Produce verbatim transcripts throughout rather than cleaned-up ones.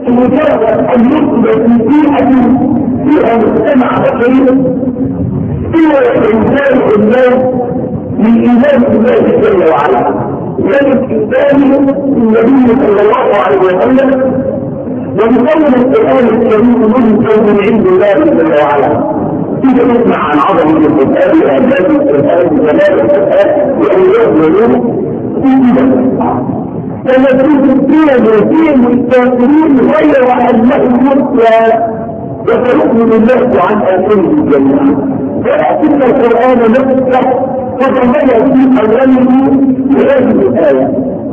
مجرد ان يثبت في بيئه فيها مجتمع بشري الا الانسان الناس من ايمان الله جل وعلا. ذلك انسان النبي صلى الله عليه وسلم ومكون القران الكريم منزل من عند الله جل وعلا. إذا نسمع عن عظمة القرآن وأهداف القرآن وجلال القرآن وأولياء العلوم فنجد الدين فيهم الكافرين غير أنهم مرسى وسيؤمن الناس عن آخرهم جميعا. ولكن القرآن نفسه تتميز في أوله بهذه الآية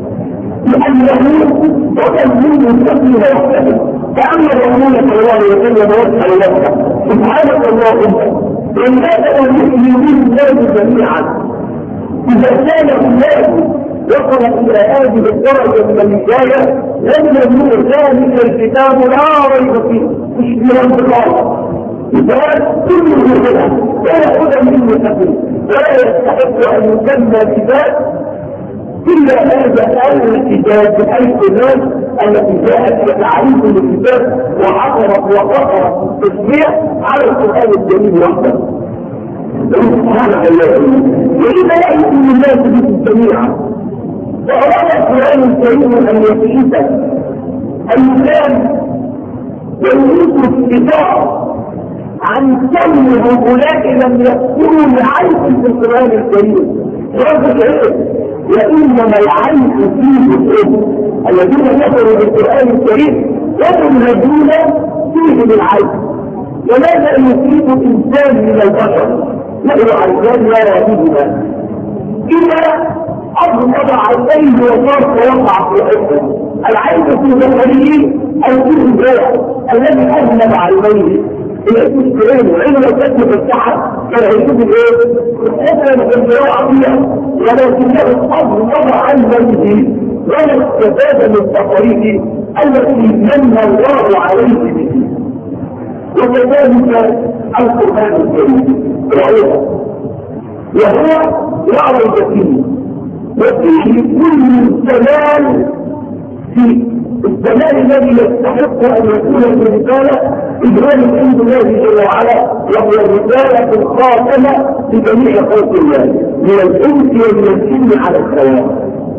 لأنه وتنزيل السفينة وحده كأن الرسول صلى الله عليه وسلم يسأل نفسه سبحانك اللهم إن كان المؤمنين الناس جميعا إذا كان الناس وصل إلى هذه الدرجة من الهداية لم يكن ذلك الكتاب لا ريب فيه مشبها بالله إذا كله كده لا يأخذ منه سبيل ولا يستحق أن يسمى كتاب إلا هذا الكتاب بحيث الناس التي جاءت بتعريف الكتاب وحضرت وقرأت التشريع على القرآن الكريم وحده. سبحان الله. وإذا يأتي الناس به جميعا وأراد القرآن الكريم أن يفيد الإنسان ويريد الاتباع عن كم هؤلاء لم يذكروا العيب في القرآن الكريم. رب العلم وإنما العيب فيه الإبن الذين كفروا بالقرآن الكريم هم الذين فيهم العيب. وماذا يفيد إنسان من البشر له عيبان لا يفيدنا إذا أغمض عينيه وصار وقع في حبه. العيب في ظهره الكذب الذي أغمض عينيه إلى المسكرين وعين لو كانت مفتحة كان هيشوف الايه؟ الحبة الجراء فيها ولكنه الصبر وضع عن بيته ولا استفاد من تقاريره التي من الله عليه به. وكذلك القرآن الكريم رأيه وهو لا ريب فيه وفيه كل الزمان في الزمان الذي يستحق أن يكون في الرسالة إجرام عند الله جل وعلا وهو الرسالة الخاتمة لجميع خلق الله من الإنس ومن الجن على الخيار.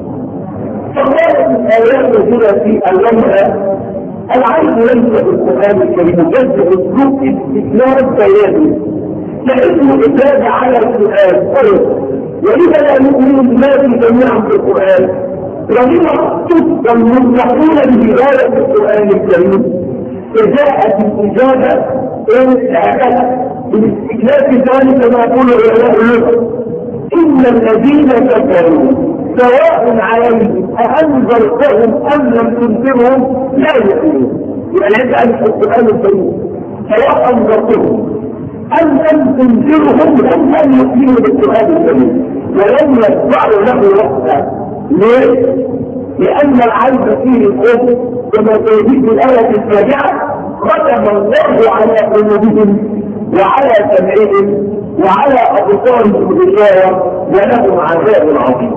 فقالت الآيات التي أولها العيب ليس في القرآن الكريم جد أسلوب استثناء بياني لأنه إجابة على السؤال فرق وإذا لا نؤمن الناس جميعا في القرآن ولما تصدر المنطقون بهداية القرآن الكريم جاءت الإجابة هكذا باستكلاف ذلك ما يقول العلماء له إن الذين كفروا سواء عليهم أأنذرتهم أم لم تنذرهم لا يؤمنون. يعني أنت القرآن الكريم سواء أنذرتهم أم لم تنذرهم هم لن يؤمنوا بالقرآن الكريم ولن يتبعوا له وقتا. ليه؟ لأن العيب فيه الخوف كما تجد الآية السابعة ختم الله على قلوبهم وعلى سمعهم وعلى أبصارهم غشاوة ولهم عذاب عظيم.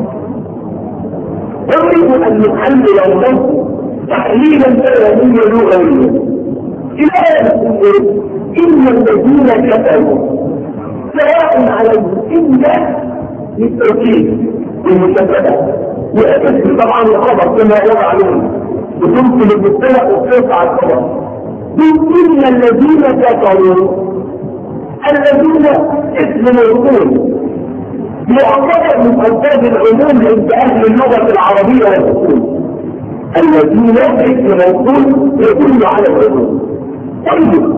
أريد أن نحلل النص تحليلا بيانيا لغويا. الآية تقول إن الذين كفروا سواء عليهم إلا للتوكيد بالمشابهة وأكد طبعا الخبر كما يرى عليهم وتمكن المبتلى والصيف على الخبر. إن الذين كفروا الذين اسم الرسول يعتبر من ألفاظ العموم عند أهل اللغة العربية والأصول. الذين اسم الرسول يدل على العموم. طيب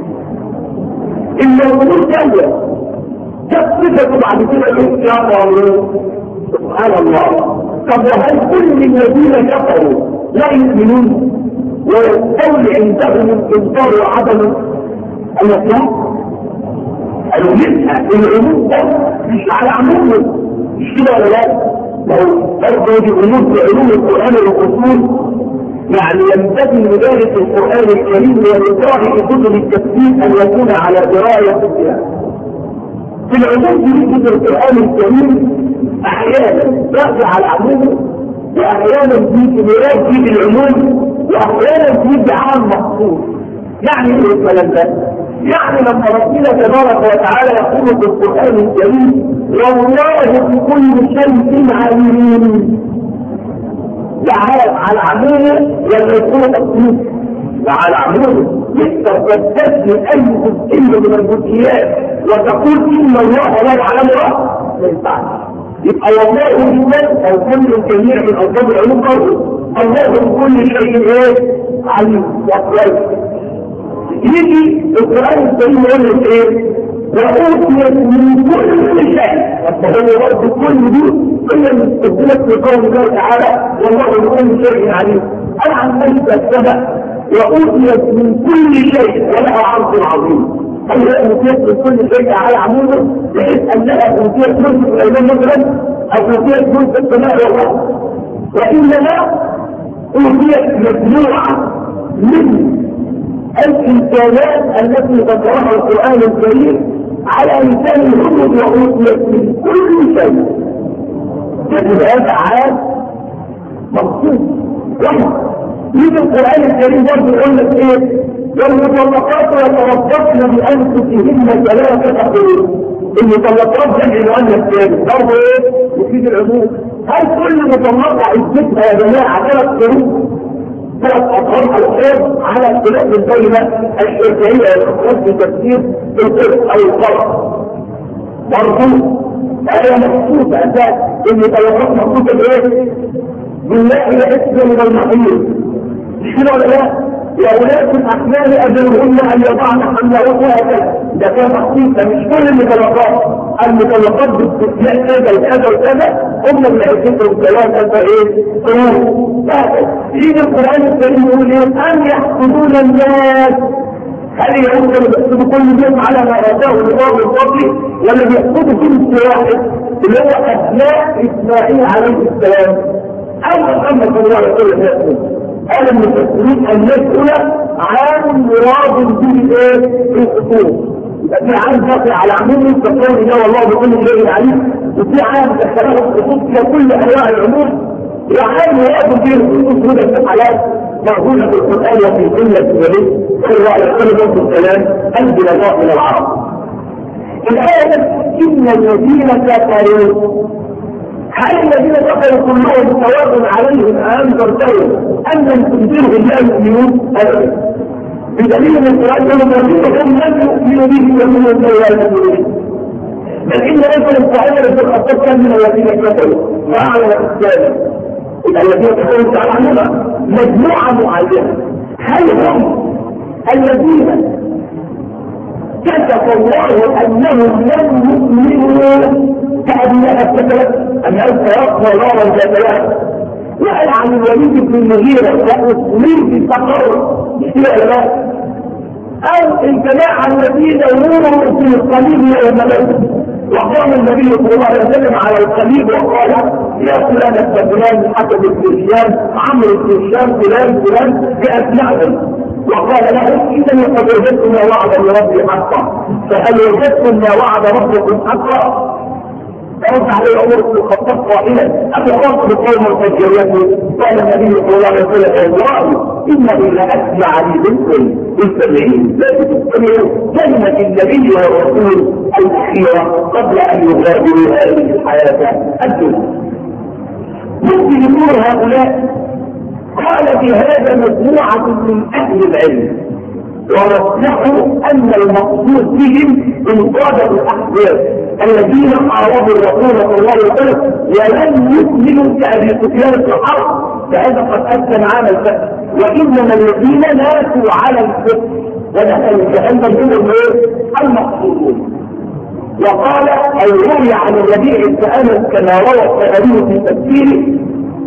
إن الرسول جاء تصفته بعد كده الإسلام سبحان الله. طب وهل كل الذين كفروا لا يؤمنون ويستولي عندهم الانكار وعدم الاسلام؟ قالوا لسه العموم ده مش على عمومه مش كده ولا لا؟ لو برضه دي عموم في علوم القران والاصول يعني ينبغي لدارس القران الكريم ولقراء كتب التفسير ان يكون على درايه بها. في العموم في كتب القران الكريم احيانا يأتي على عمومه واحيانا في مراد في العموم واحيانا بيجي عام مخصوص. يعني ايه الكلام ده؟ يعني لما ربنا تبارك وتعالى يقول في القران الكريم والله بكل شيء عليم، ده على عمومه ولا يكون تقليد؟ ده على عمومه. يقدر تستثني اي جزئيه من الجزئيات وتقول ان الله لا يعلمها؟ ما ينفعش. يبقى والله بالذات او كل جميع من الفاظ العلوم قوله الله بكل شيء ايه؟ عليم وكويس. يجي القران الكريم يقول لك ايه؟ وأوتيت من كل شيء. فهو برضه كل دي كل من تدلك في قول الله تعالى والله بكل شيء عليم. انا عن نفسي السبب وأوتيت من كل شيء ولها عرض عظيم. هل أوتيت من كل شيء على عمومه بحيث أنها أوتيت ملك الأيمان مثلا أو أوتيت ملك السماء والأرض، وإنما أوتيت مجموعة من الإمكانات التي ذكرها القرآن الكريم على لسان الهدى وأوتيت من كل شيء. يجب هذا عام مخصوص واحد. يجي القرآن الكريم برضه يقول لك ايه؟ والمطلقات يتربصن بأنفسهن ثلاثة قروء. المطلقات جمع مؤنث ثاني برضه ايه؟ يفيد العموم. هل كل مطلقة عدتها يا جماعة ثلاث قروء؟ ثلاث أطهار الحيض على اختلاف بين الشافعية والأخوات في تفسير القرء أو القرء. برضه هذا مخصوص أساس المطلقات مخصوصة بايه؟ بالله هي اسم من المحيط. مش كده ولا لا؟ لأولاد الأحمال أجلهن أن يضعن حملهن هكذا. ده كان تخصيصا مش كل المطلقات. المطلقات باستثناء كذا وكذا وكذا هم اللي هيكتبوا ثلاثة ايه؟ قرون. يجي القرآن الكريم يقول ايه؟ أم يحسدون الناس. هل يحسدوا بيحسدوا كل يوم على ما آتاه الله من فضله ولا بيحسدوا كل واحد اللي هو أبناء إسماعيل عليه السلام؟ أول محمد صلى الله عليه وسلم يقول قال المفسرين أن يسأل عام مراد به ايه؟ الخصوص. يبقى في عام باقي على عمومه فقال الله والله بكل شيء عليم، وفي عام دخله الخصوص في كل أنواع العموم. وعام مراد به الخصوص هنا في حالات موجودة في القرآن وفي سنة النبي صلى الله عليه وسلم والسلام أنزل الله من العرب. الآية إن الذين كفروا هل الذين كفروا كلهم سواء عليهم أنذرتهم أم لم تنذرهم لا يؤمنون أبدا. بدليل من القرآن يقول الذين لم يؤمنوا به ومنهم لا يؤمنون. بل إن مثلا فعلا في الخطاب كان من الذين كفروا وأعلن الإسلام. الذين كفروا تعالى مجموعة معينة. هل هم الذين كتب الله أنهم لم يؤمنوا كأنها اتكلت أنها سيقضى نارا ذات لهب؟ وقال عن الوليد بن المغيرة وأسلم في سقر بشيء لا، أو الجماعة الذين يمروا في القليب يوم الأمس وقام النبي صلى الله عليه وسلم على القليب وقال يا فلان فلان حسب بن هشام عمرو بن هشام فلان فلان بأسمائهم، وقال له إذا قد وجدتم ما وعد ربي حقا، فهل وجدتم ما وعد ربكم حقا؟ فرد عليه عمر بن الخطاب قائلا أتخاف بقوم الفجرية؟ قال النبي صلى الله عليه وسلم والله إنه لأسمع لي بالكل بالسبعين لا تستمعوا كلمة النبي والرسول الأخيرة قبل أن يغادروا هذه الحياة الدنيا. ممكن يقول هؤلاء قال في هذا مجموعة من أهل العلم ورسحوا أن المقصود بهم انقاذ الأحزاب الذين حاربوا الرسول صلى الله عليه وسلم ولم يؤمنوا كأبي سفيان في الحرب، فهذا قد أسلم عام الفتح، وإنما الذين ماتوا على الكفر ودخلوا جهنم هم المقصودون. وقال أو روي عن الربيع التأمل كما روى الطبري في تفسيره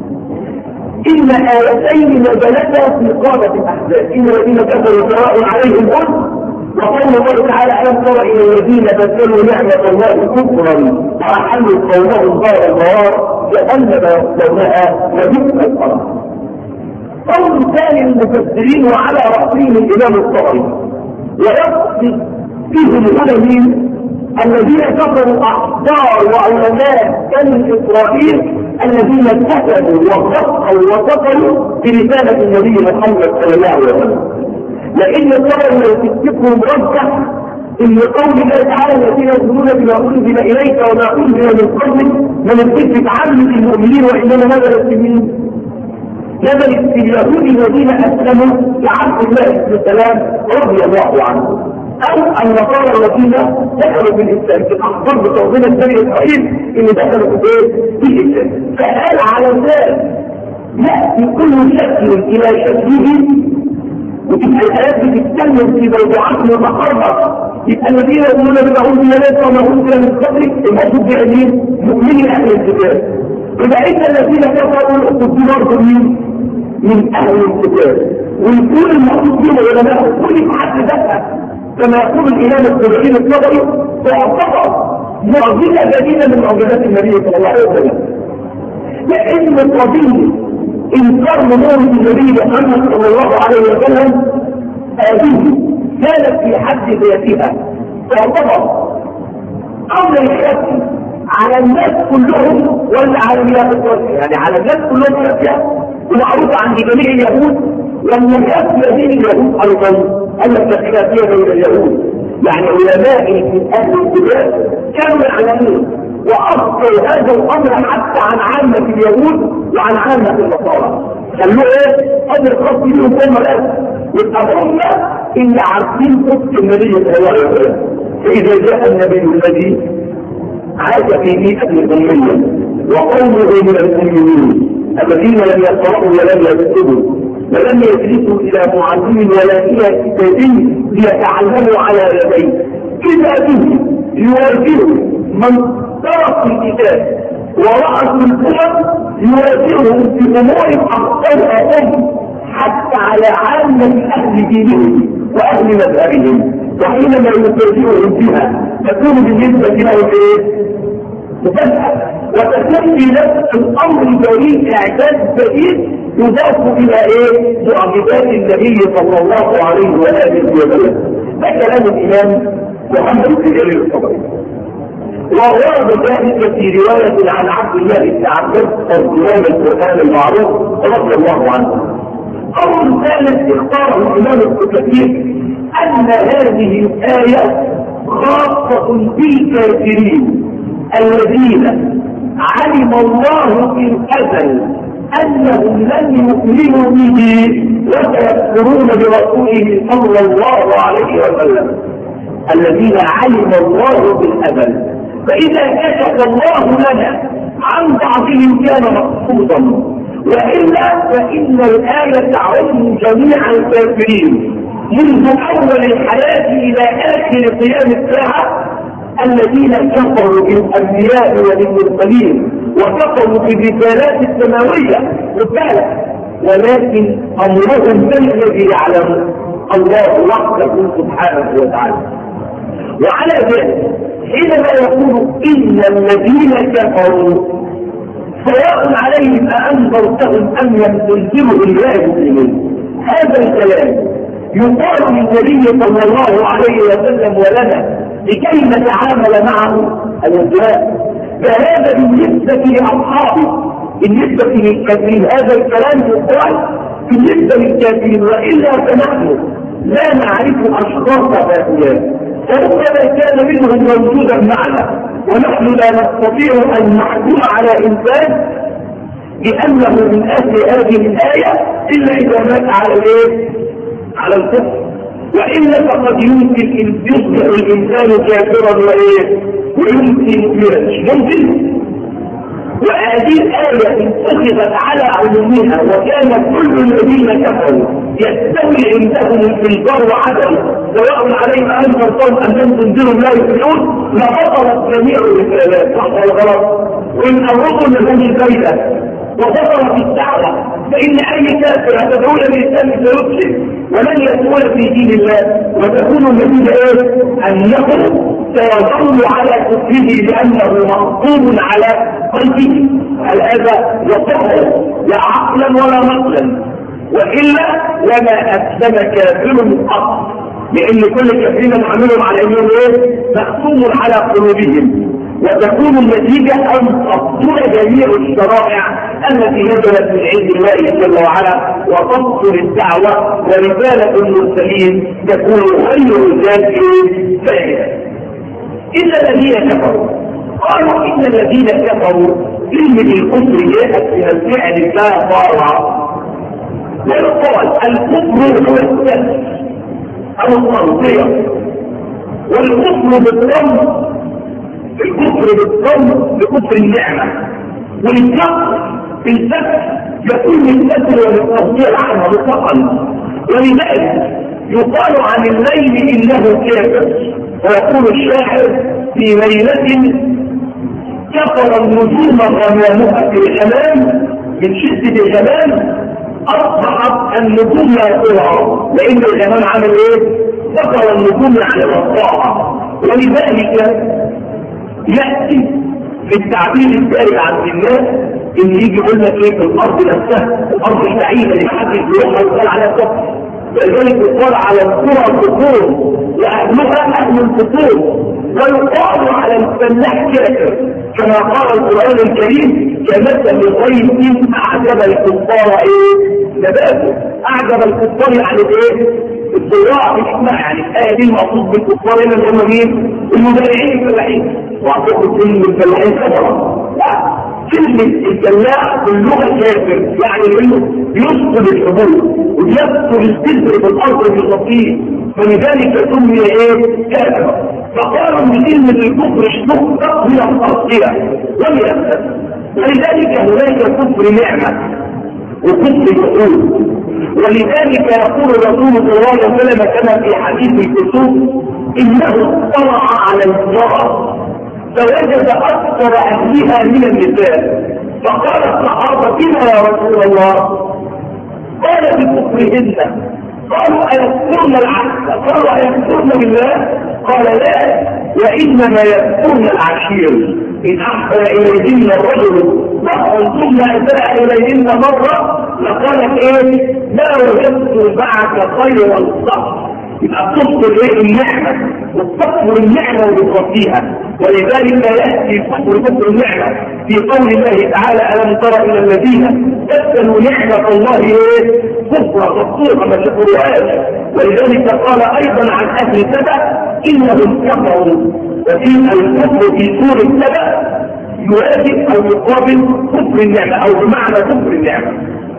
إن آيتين نزلتا في قادة الأحزاب إن الذين كفروا سواء عليهم قل وقال الله تعالى ألم تر إلى الذين بدلوا نعمة الله كفرا وأحلوا قومهم دار البوار جهنم يصلونها وبئس القرار. قول ثاني المفسرين وعلى رأسهم الإمام الطبري ويقصد فيهم العلمين الذين كفروا أحبار وعلماء بني إسرائيل الذين كتبوا وفقوا وفقوا برسالة النبي محمد صلى الله عليه وسلم. لأن ترى لو تفتكروا مرجح إن قول الله تعالى الذين يؤمنون بما أنزل إليك وما أنزل من قبلك من الكتب عامة المؤمنين، وإنما نزلت في مين؟ نزلت في اليهود الذين أسلموا لعبد الله بن سلام رضي الله عنه، أو النصارى الذين دخلوا في الإسلام في الأخبار بتوضيح بني إسرائيل اللي دخلوا في في الإسلام. فقال على ذلك يأتي كل شكل إلى شكله، وتبقى الآيات بتتكلم في موضوعات متقاربة. يبقى الذين يقولون بما أنزل إليك وما أنزل من قبلك المقصود بهم مؤمنين أهل الكتاب. إذا أنت الذين كفروا القدس برضه من من أهل الكتاب، ويكون المقصود بهم علماء كل حد ذاتها كما يقول الإمام الطبري الطبري تعتبر معجزة جديدة من معجزات النبي صلى الله عليه وسلم. لأن قضية إنكار نور النبي محمد صلى الله عليه وسلم هذه كانت في حد ذاتها تعتبر أمر يخفي على الناس كلهم ولا على اليهود؟ يعني على الناس كلهم يخفي ومعروف عند جميع اليهود، لما يخفي بين اليهود أيضا أن التخلافية بين اليهود. يعني علماء من أهل الكتاب كانوا يعلمون وأصلوا هذا الأمر حتى عن عامة اليهود وعن عامة النصارى. خلوه ايه؟ أمر خاص بيهم هم الأسف، يبقى هم اللي عارفين قصة النبي صلى الله عليه وسلم. فإذا جاء النبي الذي عاش في بيئة الأمية وقومه من المؤمنين الذين لم يقرأوا ولم يكتبوا ولم يجلسوا إلى معلم ولا إلى كتابي ليتعلموا على يديه، إذا به يواجهوا من ترك الكتاب ورأس الأمم يواجههم في أمور أخطرهم حتى على عامة أهل دينهم وأهل مذهبهم، وحينما يواجههم بها تكون بالنسبة لهم إيه؟ مفاجأة، وتكون في نفس الأمر الجديد إعجاز جديد يضاف إلى إيه؟ معجزات النبي صلى الله عليه وآله وسلم. ده كلام الإمام محمد بن جرير الطبري. وورد ذلك في رواية عن عبد الله بن عباس ترجمان القرآن المعروف رضي الله عنه. قول ثالث اختاره الإمام الكثير أن هذه الآية خاصة بالكافرين الذين علم الله في الأزل أنهم لن يؤمنوا به وسيكفرون برسوله صلى الله عليه وسلم، الذين علم الله في الأزل. فإذا كشف الله لنا عن بعضهم كان مقصودا، وإلا فإن الآية تعم جميع الكافرين منذ أول الحياة إلى آخر قيام الساعة الذين كفروا بالأنبياء وبالمرسلين وكفروا بالرسالات السماوية وكالة، ولكن أمرهم من الذي يعلم؟ الله وحده سبحانه وتعالى. وعلى ذلك حينما يقول إن الذين كفروا سواء عليهم أأنذرتهم أم لم تنذرهم لا يؤمنون، هذا الكلام يقال للنبي صلى الله عليه وسلم ولنا لكي نتعامل معه الانتهاء. فهذا بالنسبة لأصحابه، بالنسبة للكافرين هذا الكلام يقال بالنسبة للكافرين، وإلا فنحن لا نعرف أشخاص هؤلاء، فربما كان منهم موجودا معنا ونحن لا نستطيع أن نحكم على إنسان بأنه من أهل هذه الآية إلا إذا مات على الايه؟ على الكفر، وإلا فقد يمكن أن يصبح الإنسان كافرا وإيه؟ ويمكن مؤمنا، ممكن. وهذه الآية اتخذت على عمومها، وكان كل الذين كفروا يستوي عندهم الإنكار وعدم سواء عليهم أنذرتهم أم لم تنذرهم لا يؤمنون، لبطلت جميع الرسالات صح ولا غلط؟ وإن الرسل لهم الفائدة وبطلت الدعوة، فإن أي كافر تدعو للإسلام سيفسد ولن يدخل في دين الله، وتكون النتيجة إيه؟ أنه سيظل على كفره لأنه مقصود على قلبه. هل هذا يصح لا عقلا ولا نقلا؟ وإلا لما أسلم كافر قط، لأن كل كافرين نعملهم على أنهم إيه؟ مقصود على قلوبهم. وتكون النتيجة أن تبطل جميع الشرائع التي نزلت من عند الله جل وعلا، وتبطل الدعوة ورسالة المرسلين تكون خير رجال فائدة. إلا الذين كفروا قالوا إن الذين كفروا كلمة الكفر جاءت من الفعل لا ضارع، ويقال الكفر هو السلف أو التغطية، والكفر بالضم الكفر بالضم بكفر النعمة، والكفر بالفتح يكون للكسر وللتغطية عنها بالثقل. ولذلك يقال عن الليل إنه كافر، ويقول الشاعر في ليلة كفر النجوم غمامها في الغمام، من شدة الغمام أصبحت النجوم لا ترى، لأن الغمام عمل إيه؟ كفر النجوم على الطاعة. ولذلك يأتي في التعبير الدارج عن الناس إن يجي يقول لك إيه في الأرض نفسها، الأرض البعيدة اللي محدش بيروحها يقال عليها كفر، ولذلك يقال على القرى كفور وأهلها أهل الكفور، ويقال على الفلاح كافر، كما قال القرآن الكريم كمثل غيث أعجب الكفار إيه؟ نباته. أعجب الكفار يعني إيه؟ الزراعة الإجماع، يعني الآية دي المقصود بالكفار هنا اللي هم مين؟ المزارعين الفلاحين، وأعتقد كلمة الفلاحين كفرة. لا، كلمة الفلاح باللغة كافر، يعني منه يسقط الحبوب ويسقط البذر في الأرض المستقيم، فلذلك سمي إيه؟ كافر. فقالوا بكلمة الكفر اشتقت من التغطية ومن، ولذلك هناك كفر نعمة وكفر يقول. ولذلك يقول رسول الله صلى الله عليه وسلم كما في حديث الكتب إنه اطلع على الزرع فوجد أكثر أهلها من النساء، فقال الصحابة بما يا رسول الله؟ قال بكفرهن. قالوا أيكفرن العهد؟ قالوا أيكفرن بالله؟ قال لا، وإنما يكفرن العشير. إن أحسن إليهن الرجل ثم أساء إليهن مرة لقالت إيه؟ ما وجدت معك خير الصبر. يبقى بتذكر ايه؟ النعمة، وتذكر النعمة وبتغطيها. ولذلك يأتي كفر كفر النعمة في قول الله تعالى ألم تر إلى الذين بدلوا نعمة الله ايه؟ كفرا تفسيرا ما شكروهاش. ولذلك قال أيضا عن أهل سبأ إنهم كفروا، وفي الكفر في سورة سبأ يوافق أو يقابل كفر النعمة أو بمعنى كفر النعمة.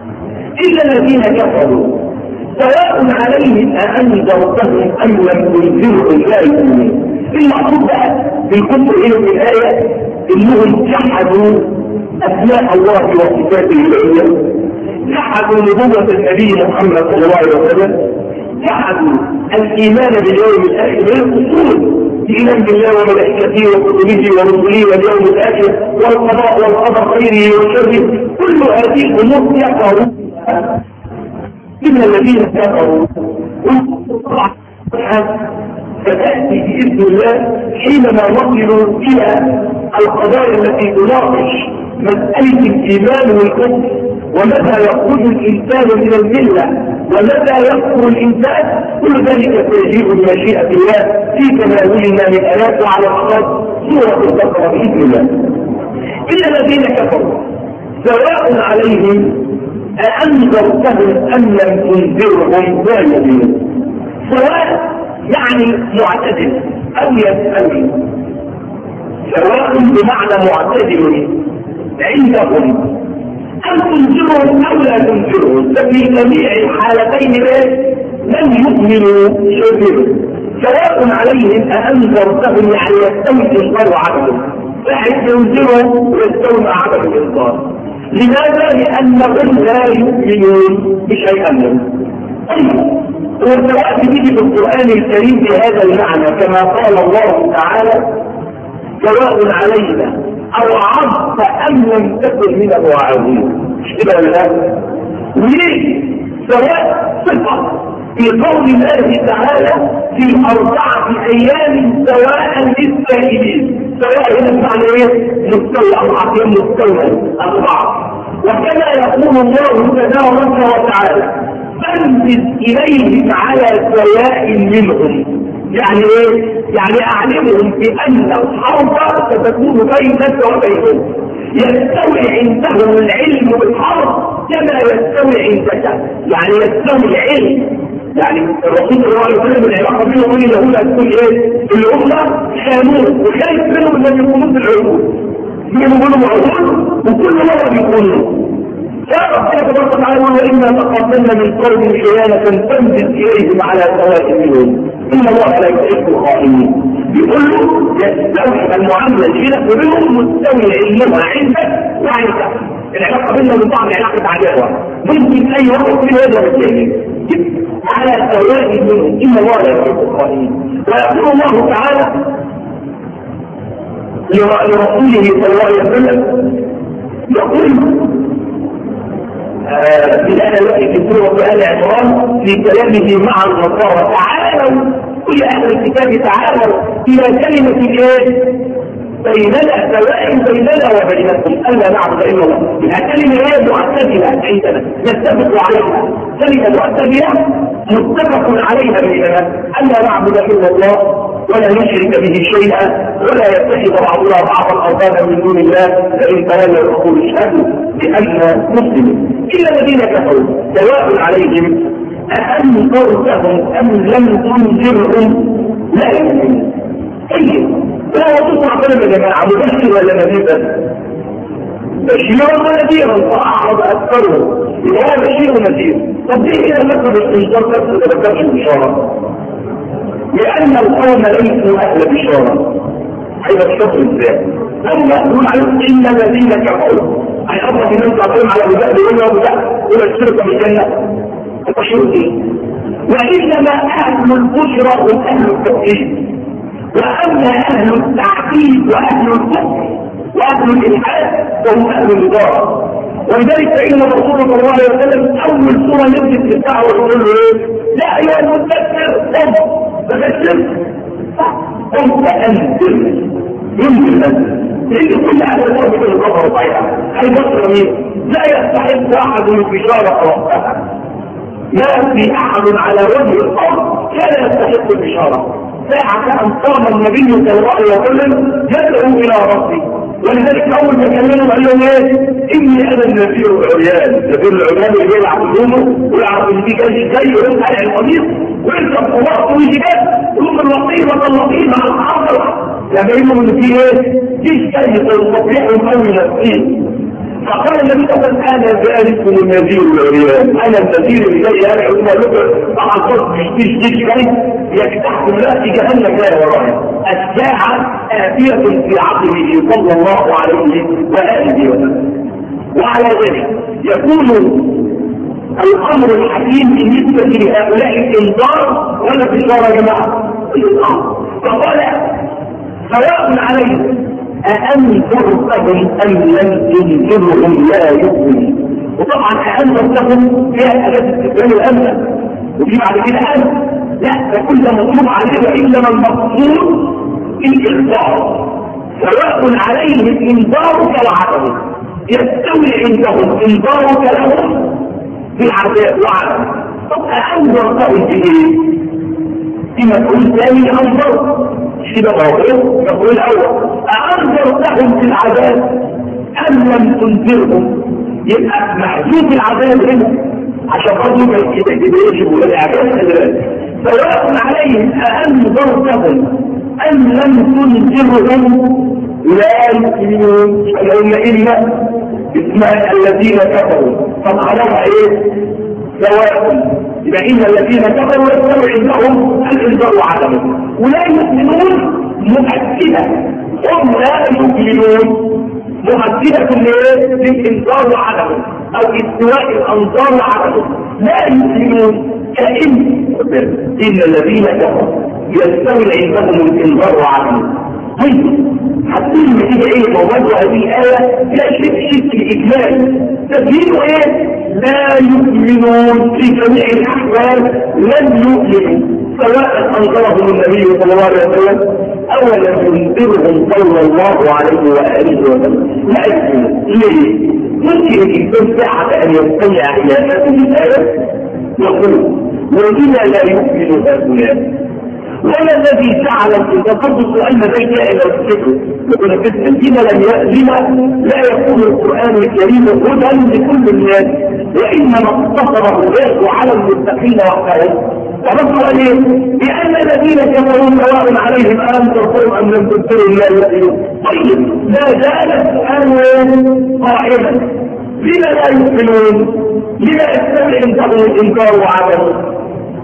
إلا الذين كفروا سواء عليهم أأنذرتهم أم لم تنذرهم لا يؤمنون. المقصود بقى بالكفر هنا في الآية إنهم جحدوا أسماء الله وصفاته العليا، جحدوا نبوة النبي محمد صلى الله عليه وسلم، جحدوا الإيمان باليوم الآخر من الأصول، الإيمان بالله وملائكته وكتبه ورسله واليوم الآخر والقضاء والقدر خيره وشره. كل هذه الأمور يقعوا إن الذين كفروا فتأتي بإذن الله حينما نصل إلى القضايا التي تناقش مسألة الإيمان والكفر، ومتى يخرج الإنسان من الملة ومتى يكفر الإنسان. كل ذلك سيجيء بمشيئة الله في تناولنا من آيات وعلى أخذ سورة البقرة بإذن الله. إلا الذين كفروا سواء عليهم أأنذرتهم أم لم تنذرهم لا يؤمنون. سواء يعني معتدل أو يسأل، سواء بمعنى معتدل عندهم أن تنذرهم أو لا تنذرهم، ففي جميع الحالتين لن يؤمنوا شيئا. سواء عليهم أأنذرتهم يعني يستوي الإنكار وعدمه، فحيث ينذرهم ويستوي عدم الإنكار. لماذا؟ لأنهم لا يؤمنون بشيئا منه. طيب والسواء تيجي في القرآن الكريم بهذا المعنى كما قال الله تعالى سواء علينا أو عظت أم لم تكن من الواعظين. مش كده ولا لا؟ وليه؟ سواء صفة في قول الله تعالى في أربعة أيام سواء للسائلين. سواء هنا بمعنى ايه؟ مستوى أربعة أيام مستوى أربعة. وكما يقول الله تبارك وتعالى فانزل إليهم على سواء منهم يعني ايه؟ يعني اعلمهم بان الحرب ستكون بينك وبينهم، يستوي عندهم العلم بالحرب كما يستوي عندك، يعني يستوي العلم. يعني الرسول صلى الله عليه وسلم العلاقه بينهم وبين اليهود هتكون ايه؟ اللي هم خانون وخايف منهم انهم يكونوا في العهود، بيقولوا عهود وكل مره بيكونوا. يا ربنا تبارك وتعالى وإنا تقبلنا من قوم خيانة تنزل إليهم على سواء منهم إن الله لا يحب الخائنين. بيقول له يستوي المعاملة بينك وبينهم مستوي علمها عندك وعندك. العلاقة بيننا وبين بعض علاقة عداوة، ممكن أي وقت من هذا الثاني على سواء منهم إن الله لا يحب الخائنين. ويقول الله تعالى لرسوله صلى الله عليه وسلم يقول في الآية في سورة آل عمران في كلامه مع النصارى تعالوا كل أهل الكتاب تعالوا إلى كلمة إيه؟ بيننا سواء بيننا وبينكم ألا نعبد إلا الله. الكلمة هي معتدلة عندنا نتفق عليها، كلمة معتدلة متفق عليها بيننا ألا نعبد إلا الله ولا نشرك به شيئا ولا يتخذ بعضنا بعضا أربابا من دون الله فإن تولوا الرسول اشهدوا بأننا مسلمون. إلا الذين كفروا سواء عليهم أأنذرتهم أم لم تنذرهم لا يؤمنون. طيب لا وتصنع كلمة يا جماعة مبشر ولا نذير بس؟ بشيرا ونذيرا فأعرض أكثرهم يبقى هو بشير ونذير. طب ليه إذا مثل الإنذار بس ما تذكرش البشارة؟ لأن القوم ليسوا أهل بشارة. هيبقى الشكر ازاي؟ أما يقولون عليهم إن الذين كفروا أي أفضل من أنت أقولهم على أبو بكر يقول له أبو بكر ولا الشركة بالجنة البشير إيه؟ وإنما أهل البشرى هم أهل التوحيد، وأما أهل التعقيد وأهل الكفر وأهل الإلحاد وهم أهل النظام. ولذلك فإن الرسول صلى الله عليه وسلم أول سورة نزلت الدعوة يقول له إيه؟ لا أيها المدثر قم فبشر قم فأنذر ينزل أنت لأن كل أهل الأرض من الظهر طيبة هيبصر مين؟ لا يستحق أحد البشارة وقتها، ما في أحد على وجه الأرض كان يستحق البشارة. ساعة أن قام النبي صلى الله عليه وسلم يدعو إلى ربه، ولذلك أول ما كلمهم قال لهم إيه؟ إني أنا النذير العريان. النذير العريان اللي يلعب يومه ويلعب اللي فيه جاي جاي ويرد على القميص ويركب طواف ويجي جاي ثم اللطيفة اللطيفة على الحاضر لما يقولوا إن فيه إيه؟ جيش جاي تستطيع قوي نفسي. فقال النبي صلى الله عليه وسلم أنا ذلكم النذير العريان، أنا النذير اللي جاي أنا أقول لكم أعطت جيش جيش جاي يفتحكم لا في جهنم جاي ورايا. الساعة آتية في عقله صلى الله عليه وآله وسلم. وعلى ذلك يكون الأمر الحكيم بالنسبة لهؤلاء الإنذار ولا بشارة يا جماعة؟ فقال سواء عليهم أأنذرتهم أم لم تنذرهم لا يؤمنون. وطبعا أأنذرتهم فيها أداة استفهام الأمن وفي بعد كده أمن لا فكل مطلوب عليه وإنما المقصود الإخبار. سواء عليهم إنذارك وعدمك يستوي عندهم إنذارك لهم بالعذاب وعدمك. طب أأنذرتهم بإيه؟ فيما تقول ثاني أنذر شيء موضوع يقول الأول أأنذرتهم في العذاب أم لم تنذرهم؟ يبقى محدود العذاب هنا عشان برضه ما يجيبوا الإعجاز. سواء عليهم أأنذرتهم أم لم تنذرهم لا يؤمنون. فلهم إلا اسماء الذين كفروا طب عليها إيه؟ سواء يبقى إن الذين كفروا يستوي عندهم الإنذار وعدمه ولا يؤمنون مؤكدة هم لا يؤمنون مؤكدة للإنذار وعدمه أو استواء الأنظار وعدمه لا يؤمنون كأن إن الذين كفروا يستوي عندهم الإنذار وعدمه. طيب حتى تيجي ايه موضوع هذه الآية لا شيء شيء الإجمال تبينه ايه؟ لا يؤمنون في جميع الأحوال لن يؤمنوا سواء أنظرهم النبي صلى الله عليه وسلم أو لم ينذرهم صلى الله عليه وآله وسلم لا يؤمنون. ليه؟ ممكن الإنسان ساعة أن يستمع إلى هذه الآية يقول ولما لا يؤمن هؤلاء ولا الذي جعل إذا قد سؤال ماذا جاء إلى الفكر يقول لك لما لم لما لا يكون القرآن الكريم هدى لكل الناس وإنما اقتصر هداه على المتقين وحدهم. فبصوا عليه لأن الذين كفروا سواء عليهم أن تنصروا أم لم تنصروا لا يؤمنون. طيب ما زال السؤال قائما لما لا يؤمنون؟ لما يستمع الإنكار وعدمه؟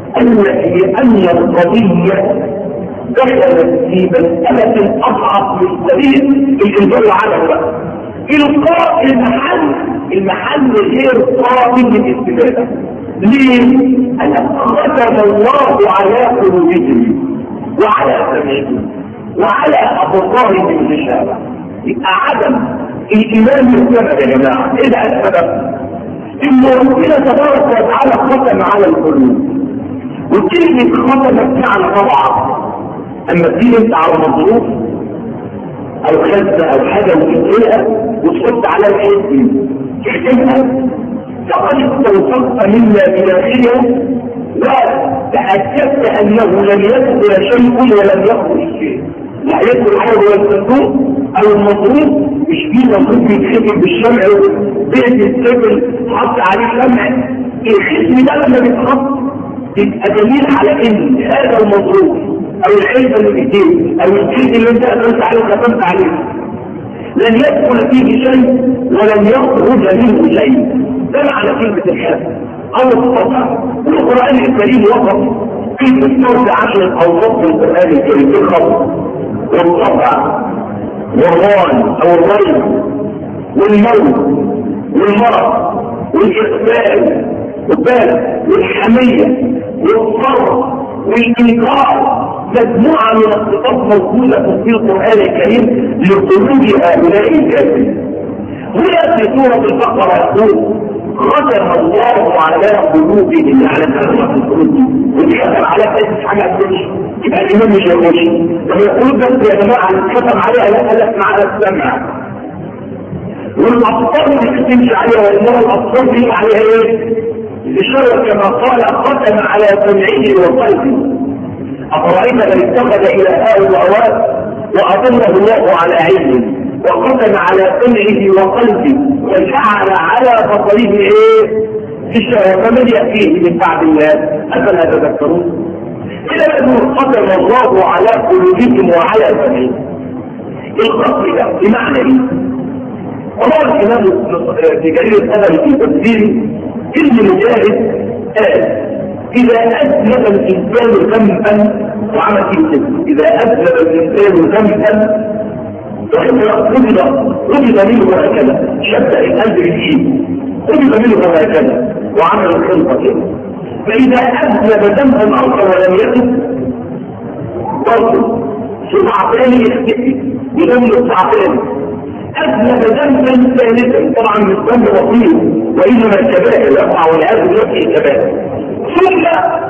لأن القضية دخلت في مسألة أضعف من سبيل الإنكار وعدمه. إلقاء المحل المحل غير قابل للاستفادة. ليه؟ أن ختم الله على قلوبهم وعلى سمعهم وعلى أبصارهم الغشاوة. يبقى عدم الإيمان بالسبب يا جماعة. إيه ده السبب؟ إن ربنا تبارك وتعالى ختم على القلوب، وكلمة ختم فعل طبعا. أما تيجي أنت على مظروف أو خزة أو حاجة وتقولها وتحط على الحس تحكمها فقد استوصلت منا بداخلها وتأكدت أنه لم يدخل شيء ولم يخرج شيء. لا يدخل حاجة ولا الصندوق أو المظروف مش فيه مظروف يتختم بالشمع بيت السفل حط عليه شمع. الختم ده لما بيتحط يبقى دليل على ان هذا المظروف او العلبه اللي في ايديك او الجلد اللي انت قدرت عليه وختمت عليه لن يدخل فيه شيء ولن يخرج منه شيء. ده معنى كلمه الختم او الصفحه. والقران الكريم وصف في مستوى عشر اوصاف من القران الكريم بالخط والصفحه والران او الري والموت والمرض والاقبال والبال والحميه والصرف والإنكار. مجموعة من الصفات موجودة في القرآن الكريم لقلوب هؤلاء الكافرين. هنا في سورة البقرة يقول ختم الله على قلوبهم على كلمة القلوب ودي ختم على أساس حاجة أساس يبقى الإمام مش هيخش. لما يقولوا بس يا جماعة ختم عليها لا ألف مع السمع والأبصار اللي بتمشي عليها والمرة الأبصار دي عليها إيه؟ الإشارة كما قال ختم على سمعه وقلبه أفرأيت من اتخذ إلهه هواه وأضله الله على علمه وختم على سمعه وقلبه وجعل على بصره إيه؟ الشهوة فمن يأتيه من بعد الله أفلا تذكرون. إذا أنه ختم الله على قلوبهم وعلى سمعهم. الختم ده بمعنى إيه؟ والله الإمام في جرير الأدب في تفسيره كلمة مجاهد قال إذا أذنب الإنسان ذنبا وعمل كده إذا أذنب الإنسان ذنبا قبل قبل منه هكذا شد القلب الإيد قبل منه هكذا وعمل الخلطة كده. فإذا أذنب ذنبا آخر ولم يتب برضه سبعتان يختفي بدون سبعتان. أذنب ذنبا ثالثا طبعا مش ذنب بسيط وإنما الكبائر يقع والعياذ بالله الكبائر ثم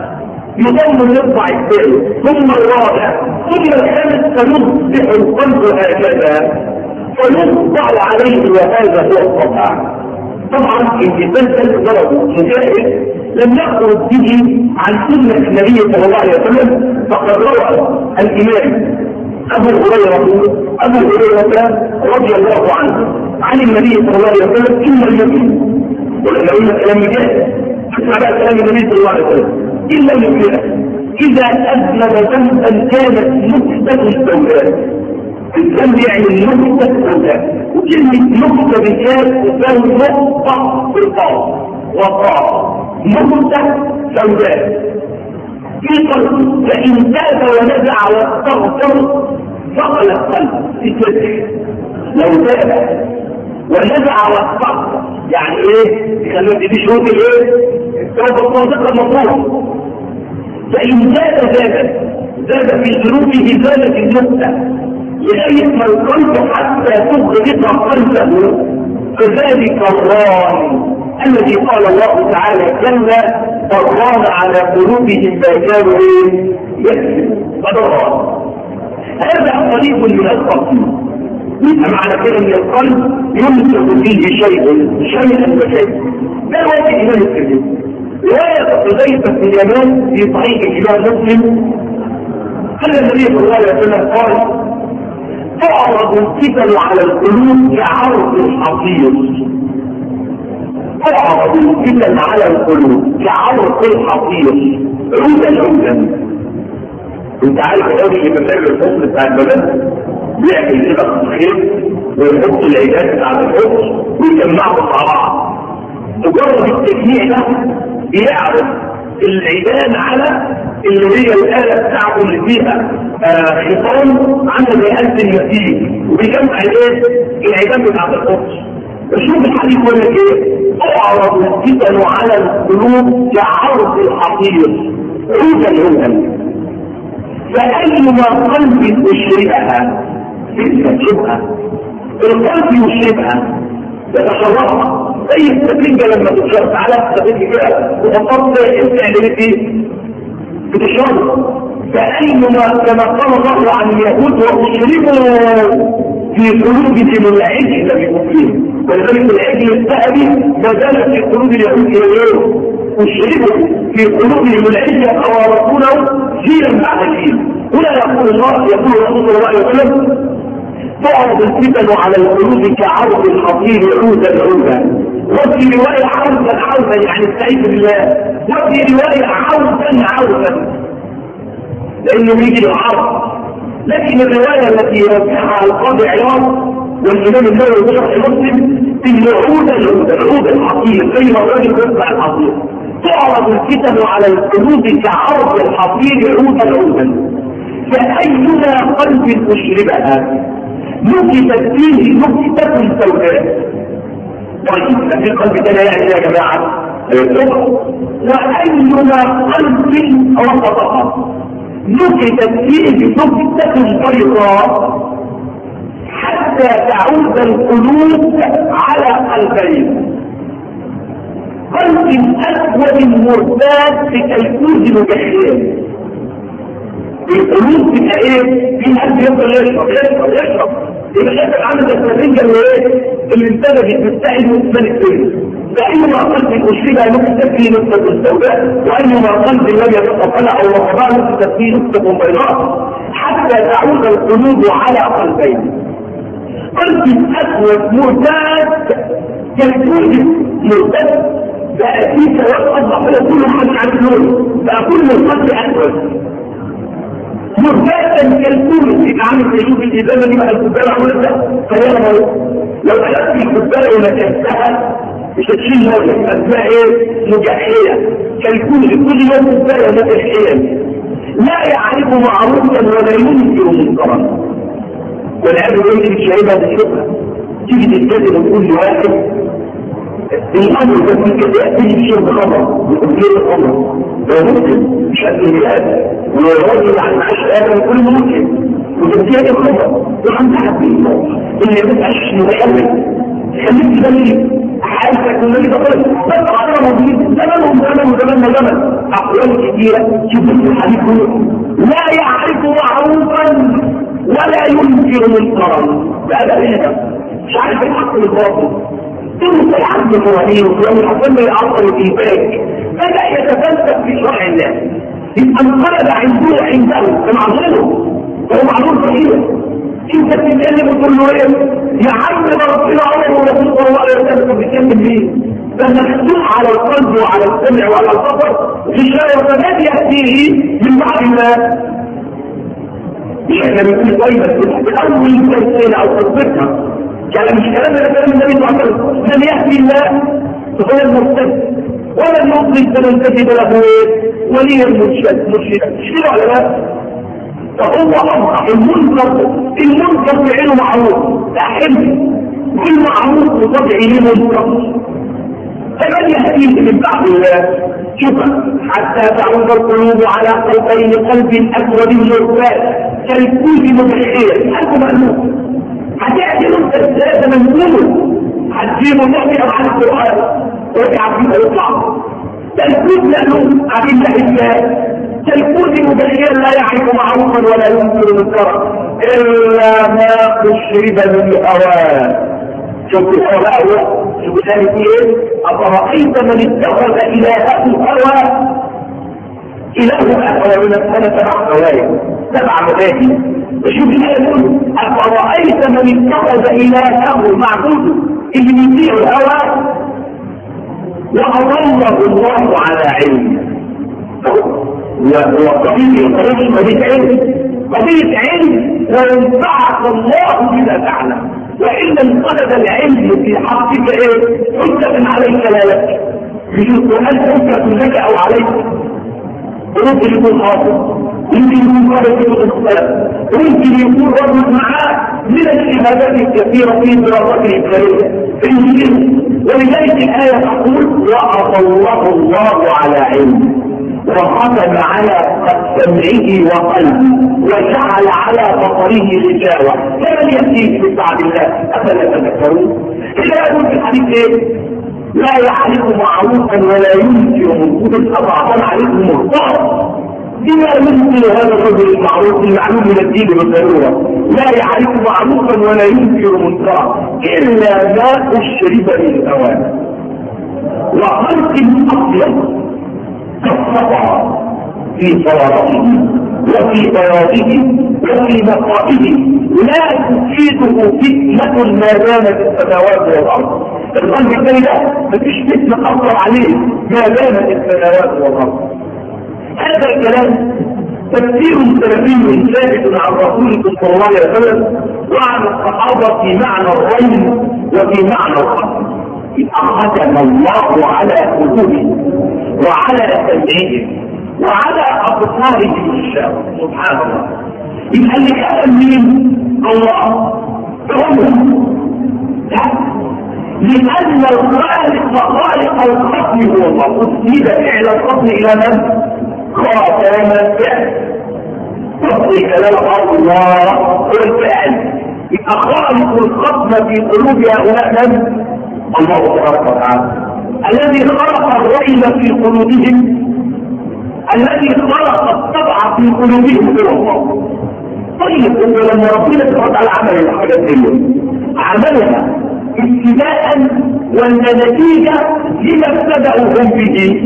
يضم يطبع الثالث ثم الرابع ثم الخامس فيصبح القلب هكذا فيطبع عليه وهذا هو الطبع. طبعا الانتفال ضربه مجاهد لم يخرج به عن سنة النبي صلى الله عليه وسلم فقد روى الإمام أبو هريرة أبو هريرة رضي الله عنه عن النبي صلى الله عليه وسلم إن المؤمن ولما قلنا كلام مجاهد اسمع بقى كلام النبي صلى الله عليه وسلم إلا المؤمن إذا أذنب ذنبا كانت نكتة السوداء. الذنب يعني نكتة السوداء وكلمة نكتة بكاس تساوي نقطة في القاف وقاف نكتة سوداء في قلب. فإن تاب ونزع واستغفر فقل القلب في فتح. لو تاب ونزع واستغفر يعني ايه؟ يخلوا دي شروط الايه؟ التوبة الصادقة المطلوبة. فإن زاد زاد زاد في ذنوبه زادت النقطة لغاية ما القلب حتى تغرق قلبه فذلك الران الذي قال الله تعالى كلا فران على قلوبهم ما كانوا يكسبون. فضران هذا قريب من القلب. معنى كده ان القلب يمسك فيه شيء شيئا فشيء. ده هو الإيمان الكريم. رواية حذيفة بن اليمان في صحيح الإمام مسلم قال النبي صلى الله عليه وسلم قال تعرض الفتن على القلوب كعرض الحصير. تعرض الفتن على القلوب كعرض الحصير عودا عودا. انت عارف الراجل اللي بيعمل الفصل بتاع البلد بيعمل كده خير ويحط العيدات بتاعت الفصل ويجمعهم مع بعض. مجرد التجميع ده بيعرض العيدان على اللي هي الآلة بتاعته اللي فيها آه خطان عامله زي آلة المسيح وبيجمع الايه؟ العيدان بتاعت الفصل. شوف الحديث يقول لك ايه؟ تعرض الفتن على القلوب كعرض الحصير عودا عودا. فأيما قلب يشربها فتنة شبهة القلب يشربها يتشربها زي السفنجة لما تتشرب على السفنجة كده وتفضل الفعل فيه بتشرب. فأيما كما قال الله عن اليهود وأشربوا في قلوبهم العجل بكفرهم ولذلك العجل الذهبي ما زال في قلوب اليهود إلى اليوم. أشربوا في قلوبهم العجل فوارثونه جيلا بعد جيل. هنا يقول الله يقول الرسول صلى الله عليه وسلم تعرض الفتن على القلوب كعرض الحصير عودا عودا. وفي رواية عودا عودا يعني استعيذ بالله. وفي رواية عودا عودا لأنه يجي العرض. لكن الرواية التي يرجعها القاضي عياض والإمام النووي في شرح مسلم إن عودا عودا عودا الحصير زي ما الراجل بيطلع الحصير. تعرض الفتن على القلوب كعرض الحصير عودا عودا. فأينا قلب أشربها نكتت فيه نكتة سوداء. طيب في قلب ده يعني يا جماعة وأينا قلب رفضها نكتت فيه نكتة بيضاء حتى تعود القلوب على قلبين. قلب أسود مرتاد في كالكوز مجحيل. القلوب تبقى ايه؟ في حد يفضل يشرب يشرب يشرب يبقى شايفك عامل السفنجة اللي ايه؟ اللي انتبهت تستعد وتسمنك فيه. فأيما قلب أشربها نكتة فيه نكتة السوداء وأيما قلب لم يتقبلها أو رفضها نكتة فيه نكتة بيضاء حتى تعود القلوب على قلبين. قلب أسود مرتاد كالكوز مرتاد بقى فيه سواء أصبح كده كل حاجة عن لون بقى كل القلب أسود مرتادا كالكوز. يبقى عامل تشوف الإزامة دي بقى الكبارة عملت ده فيلا لو أخذت الكبارة ونكستها مش هتشيل موجة أسماء ايه؟ مجحية كالكوز. كل يوم كبارة مجحية لا يعرف معروفا ولا ينكر منكرا. والعياذ بالله دي بتشاهدها بالشبهة تيجي تتكلم وتقول لواحد الأمر ده ممكن يأتي بشرب خمر وتنكير الخمر لو ممكن مش قد ميلاد والراجل عن معاش آدم كل ممكن وتنكير الخمر وعن تحبين اللي ما تبقاش متحمل خليك تبني حالتك والنبي تقول بس على موجودين زمنهم زمن وزمننا زمن. أقوال كثيرة شوف الحديث كله لا يعرف معروفا ولا ينكر منكرا. لا لا هنا مش عارف الحق والباطل ثم العبد القرآني وفلان الحكم يعطل الإنفاق بدأ يتفلسف في شرع الله. يبقى انقلب عنده عنده كمعظمه وهو معلوم صحيح. انت بتتكلم وتقول له ايه يا عم ربنا عمره ورسول صلى الله عليه وسلم بيتكلم ليه؟ فمفتوح على القلب وعلى السمع وعلى البصر في الشارع وكمان يأتيه من بعد الله. مش احنا بنقول طيب بأول تمثيل او تصديقها كلام مش كلام ده كلام النبي صلى الله عليه وسلم. من يهدي الله فهو المهتد ومن يضلل فمن تجد له ولي المرشد مرشدا. مش كده ولا لا؟ فهو امر المنكر المنكر فعله معروف احب بالمعروف وطبعه منكر. فمن يهديه من بعد الله شوف حتى تعود القلوب على قلبين قلب اسود مرتاد كالكوز مجحيل. حتى مألوف هتعجلوا انت الثلاثة منزله هتجيبوا النبي او عن القرآن ورجع فيه يطلع كالكوز مألوف عبد الله الله كالكوز مجحيل لا يعرف معروفا ولا ينكر منكرا الا ما اشرب من هواه. شوف الهواء شوف ثاني ايه؟ افرأيت من اتخذ الهه هواه إلهها هو من السنة سبع فوائد سبع مبادئ. وشوف الآية يقول أفرأيت من اتخذ إلهه معبوده اللي يطيع الهوى وأضله الله على علم. وقضية القرآن قضية علم قضية علم وينفعك الله بما تعلم، وإن انقلب العلم في حقك إيه؟ حجة عليك لا لك، في القرآن حجة لك أو عليك. ممكن يكون حاضر، ممكن يكون رجل الاختلاف، ممكن يكون رجل معاه من الشهادات الكثيرة في دراسات الإسلامية في الدين. ولذلك الآية تقول وأضله الله على علم وختم على سمعه وقلبه وجعل على بصره غشاوة كمن يأتيه بسعد الله أفلا تذكرون. إذا يقول في الحديث إيه؟ لا يعرف معروفا ولا ينكر منكرا أضعفا عليكم مختار. بما ينكر هذا الرجل المعروف المعلوم من الدين بالضرورة لا يعرف معروفا ولا ينكر منكرا إلا ما أشرب من الأوان وخلق أبيض كالصفا في صلابته وفي بياضه وفي نقائه لا تفيده فتنة ما دامت السماوات والأرض. القلب الثاني ده مفيش فتنة أثر عليه ما دامت السماوات والأرض. هذا الكلام تفسير سلفي ثابت عن رسول صلى الله عليه وسلم وعن الصحابة في معنى الرين وفي معنى الختم. ختم الله على قلوبهم وعلى سمعهم وعلى أبصارهم الشاوة سبحان الله. يبقى اللي كان مين؟ الله هم لا، لأن الخالق وخالق الختم هو الله. أسند فعل الختم إلى من؟ خاتم الفعل. تصل كلام الله هو الفعل. يبقى خالق الختم في قلوب هؤلاء من؟ الله تبارك وتعالى الذي خلق الرحم في قلوبهم الذي خلق الطبع في قلوبهم هو الله. طيب لما ربنا سبحانه وتعالى عمل الحاجات دي عملها ابتداء ولا نتيجه لما ابتدأوا هم به؟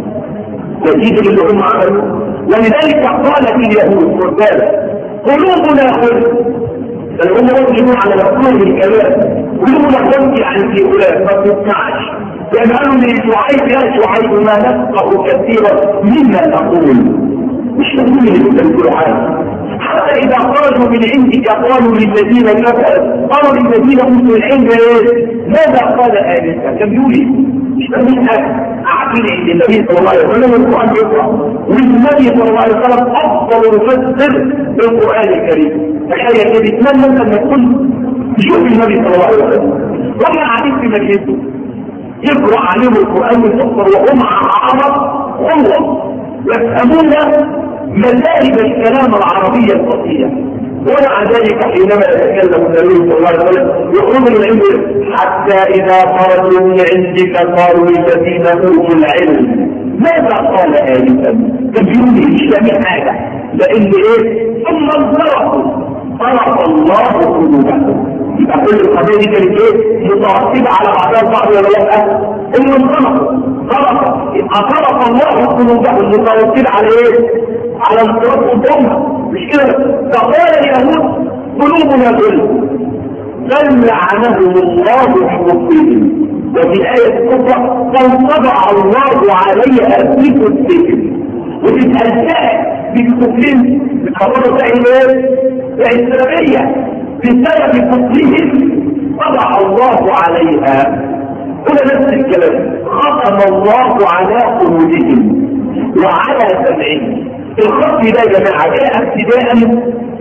نتيجه اللي هم عملوا. ولذلك قالت اليهود قالت قلوبنا خلق فالهم يرجعون على مفهوم الكلام قلوبنا خلق عن في اولاد ما تسمعش يقالوا لي شعيب يا شعيب ما نفقه كثيرا مما تقول مش تقول اللي تقول عنه. حتى اذا خرجوا من عندك قالوا للذين كفروا قالوا للذين اوتوا العلم ماذا قال آنفا؟ كم يقول مش تقول اعقل عند النبي صلى الله عليه وسلم القران يقرا والنبي صلى الله عليه وسلم افضل مفسر للقران الكريم. تخيل كده اتمنى لما تكون تشوف النبي صلى الله عليه وسلم وما قاعدين في مجلسه يقرأ عليهم القرآن والسفر وهم عرب قوة يفهمون مذاهب الكلام العربية الفصيحة. ومع ذلك حينما يتكلم النبي صلى الله عليه وسلم يخرج من عنده حتى إذا خرجوا من عندك قالوا للذين أوتوا العلم ماذا قال آنفا؟ كان مش فاهم حاجة لأن إيه؟ ثم انصرفوا صرف الله قلوبهم. يبقى كل القضية دي كانت ايه؟ مترتبة على بعضها البعض ولا لا؟ انهم صرفوا صرفوا يبقى صرف الله قلوبهم مترتبة على ايه؟ على انصراف الأمة مش كده؟ فقال اليهود قلوبنا كله بل لعنهم الله بكفرهم. وفي الآية الأخرى فانطبع الله عليها بكفرهم. وفي الألفاء بكفرهم بتقولوا بقى ايه؟ بقى السلامية بسبب كفرهم طبع الله عليها. هنا نفس الكلام ختم الله على قلوبهم وعلى سمعهم. الختم ده يا جماعه جاء ابتداء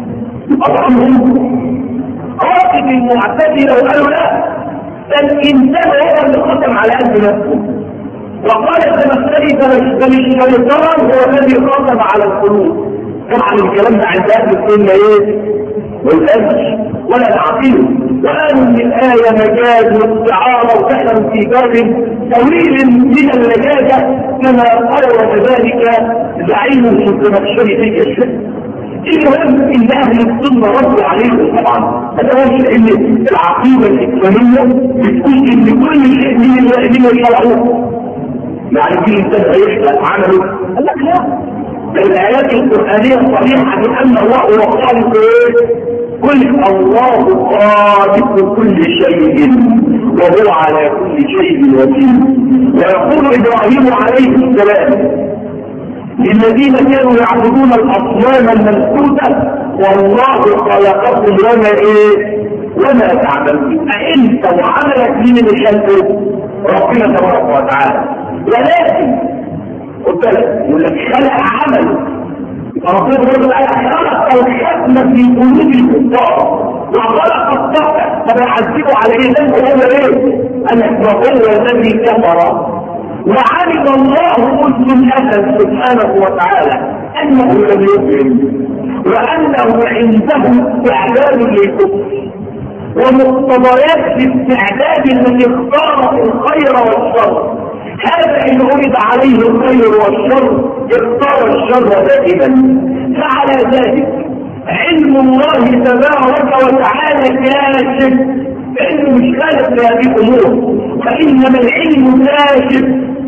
اضعفهم خاطب المعتزله وقالوا لا فالانسان هو اللي ختم على قلب نفسه. وقال الزمخشري فالشيطان هو الذي ختم على القلوب. طبعا الكلام ده عند اهل السنه ايه؟ والأمش ولا العقيم. وقالوا ان الآية مجاز واستعارة ودخلوا في باب طويل من اللجاجة كما قال وكذلك زعيم الزمخشري في الشرك. المهم ان اهل السنة ردوا عليهم طبعا. هذا هو ان العقيدة الاسلامية بتقول ان كل شيء من الذين شرعوه يعني في انسان هيخلق عمله قال لك لا الآيات القرآنية الصريحة بأن الله هو خالق كل الله خالق كل شيء وهو على كل شيء وكيل. ويقول إبراهيم عليه السلام للذين كانوا يعبدون الأصنام المنحوتة والله خلقكم وما إيه وما تعملون. أنت وعملك مين اللي خلقه؟ ربنا تبارك وتعالى. ولكن قلت لك يقول لك خلق عمل ربنا يقول لك خلق الحكمة في قلوب الكفار وخلق الطبع. طب يعذبوا على ايه؟ ده هو ايه؟ ان هو الذي كفر وعلم الله منذ الازل سبحانه وتعالى انه لم يؤمن وانه عنده استعداد للكفر ومقتضيات الاستعداد الذي اختار الخير والشر. هذا ان اريد عليه الخير والشر اختار الشر دائما. فعلى ذلك علم الله تبارك وتعالى كاشف انه مش خالق هذه الامور وانما العلم كاشف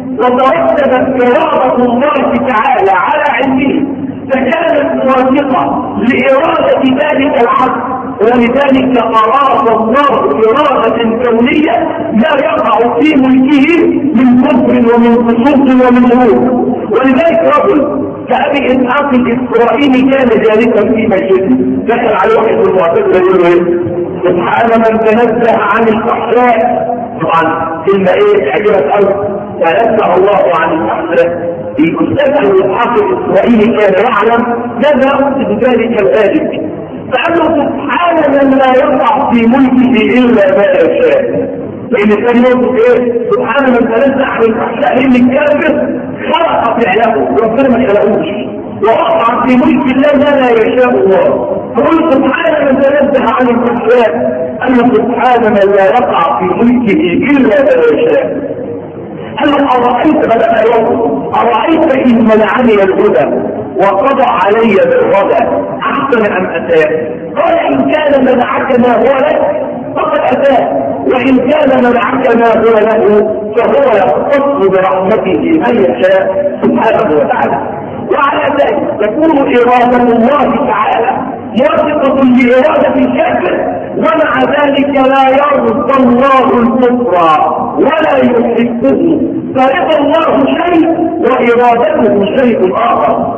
وترتبت اراده الله تعالى على علمه فكانت موافقه لاراده ذلك العبد. ولذلك أراد الله إرادة كونية لا يقع في ملكه من كفر ومن فسوق ومن ملوك. ولذلك رجل كأبي إسحاق الإسرائيلي كان جالسا في مسجده دخل على واحد من المعتزلة يقول له سبحان من تنزه عن الفحشاء. طبعا كلمة إيه عجبت أوي تنزه الله عن الفحشاء. الأستاذ إسحاق الإسرائيلي كان يعلم ماذا يقصد ذلك الآية فأنه سبحان من لا يقع في ملكه إلا ما يشاء. لأن كان يقول إيه سبحان من تنزه عن الفحشاء لأن الكافر خلق فعله وربنا ما خلقوش ووقع في ملك الله ما لا يشاء الله. فقل سبحان من تنزه عن الفحشاء أن سبحان من لا يقع في ملكه إلا ما يشاء. قال أرأيت بدأ يوم أرأيت إن منعني الهدى وقضى علي بالغدى أحسن أم أتاه؟ قال إن كان منعك ما هو لك فقد أتاه وإن كان منعك ما هو له فهو يختص برحمته من يشاء سبحانه وتعالى. وعلى ذلك تكون إرادة الله تعالى موافقة لإرادة الكافر ومع ذلك لا يرضى الله الكفر ولا يحبه. فرضى الله شيء وإرادته شيء آخر.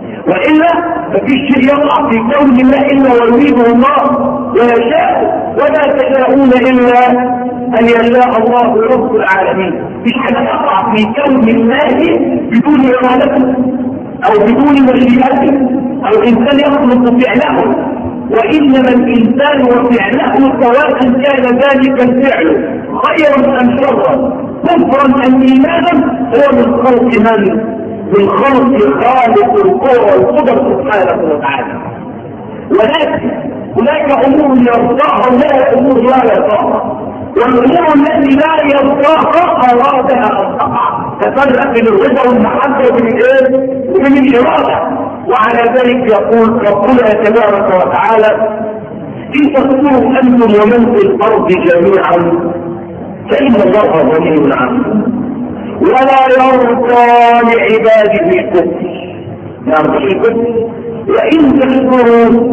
وإلا ففي شيء يقع في كون الله إلا ويريده الله ويشاء وما تشاءون إلا أن يشاء الله رب العالمين. مش حاجة تقع في كون الله بدون إرادته أو بدون مشيئته أو إنسان يخلق فعله وإنما الإنسان وفعله سواء كان ذلك الفعل خيرا أم شرا كفرا أم إيمانا هو من خلق من؟ من خلق خالق القوى والقدر سبحانه وتعالى. ولكن هناك أمور يرضاها الله وأمور لا يرضاها والأمور التي لا يرضاها أرادها أن تقع. تفرق بين الرضا والمحبة وبين الإيه؟ وبين الإرادة. وعلى ذلك يقول ربنا تبارك وتعالى إن تكفروا أنتم ومن في الأرض جميعا فإن الله غني عنكم ولا يرضى لعباده الكفر. يرضى الكفر وإن تشكروا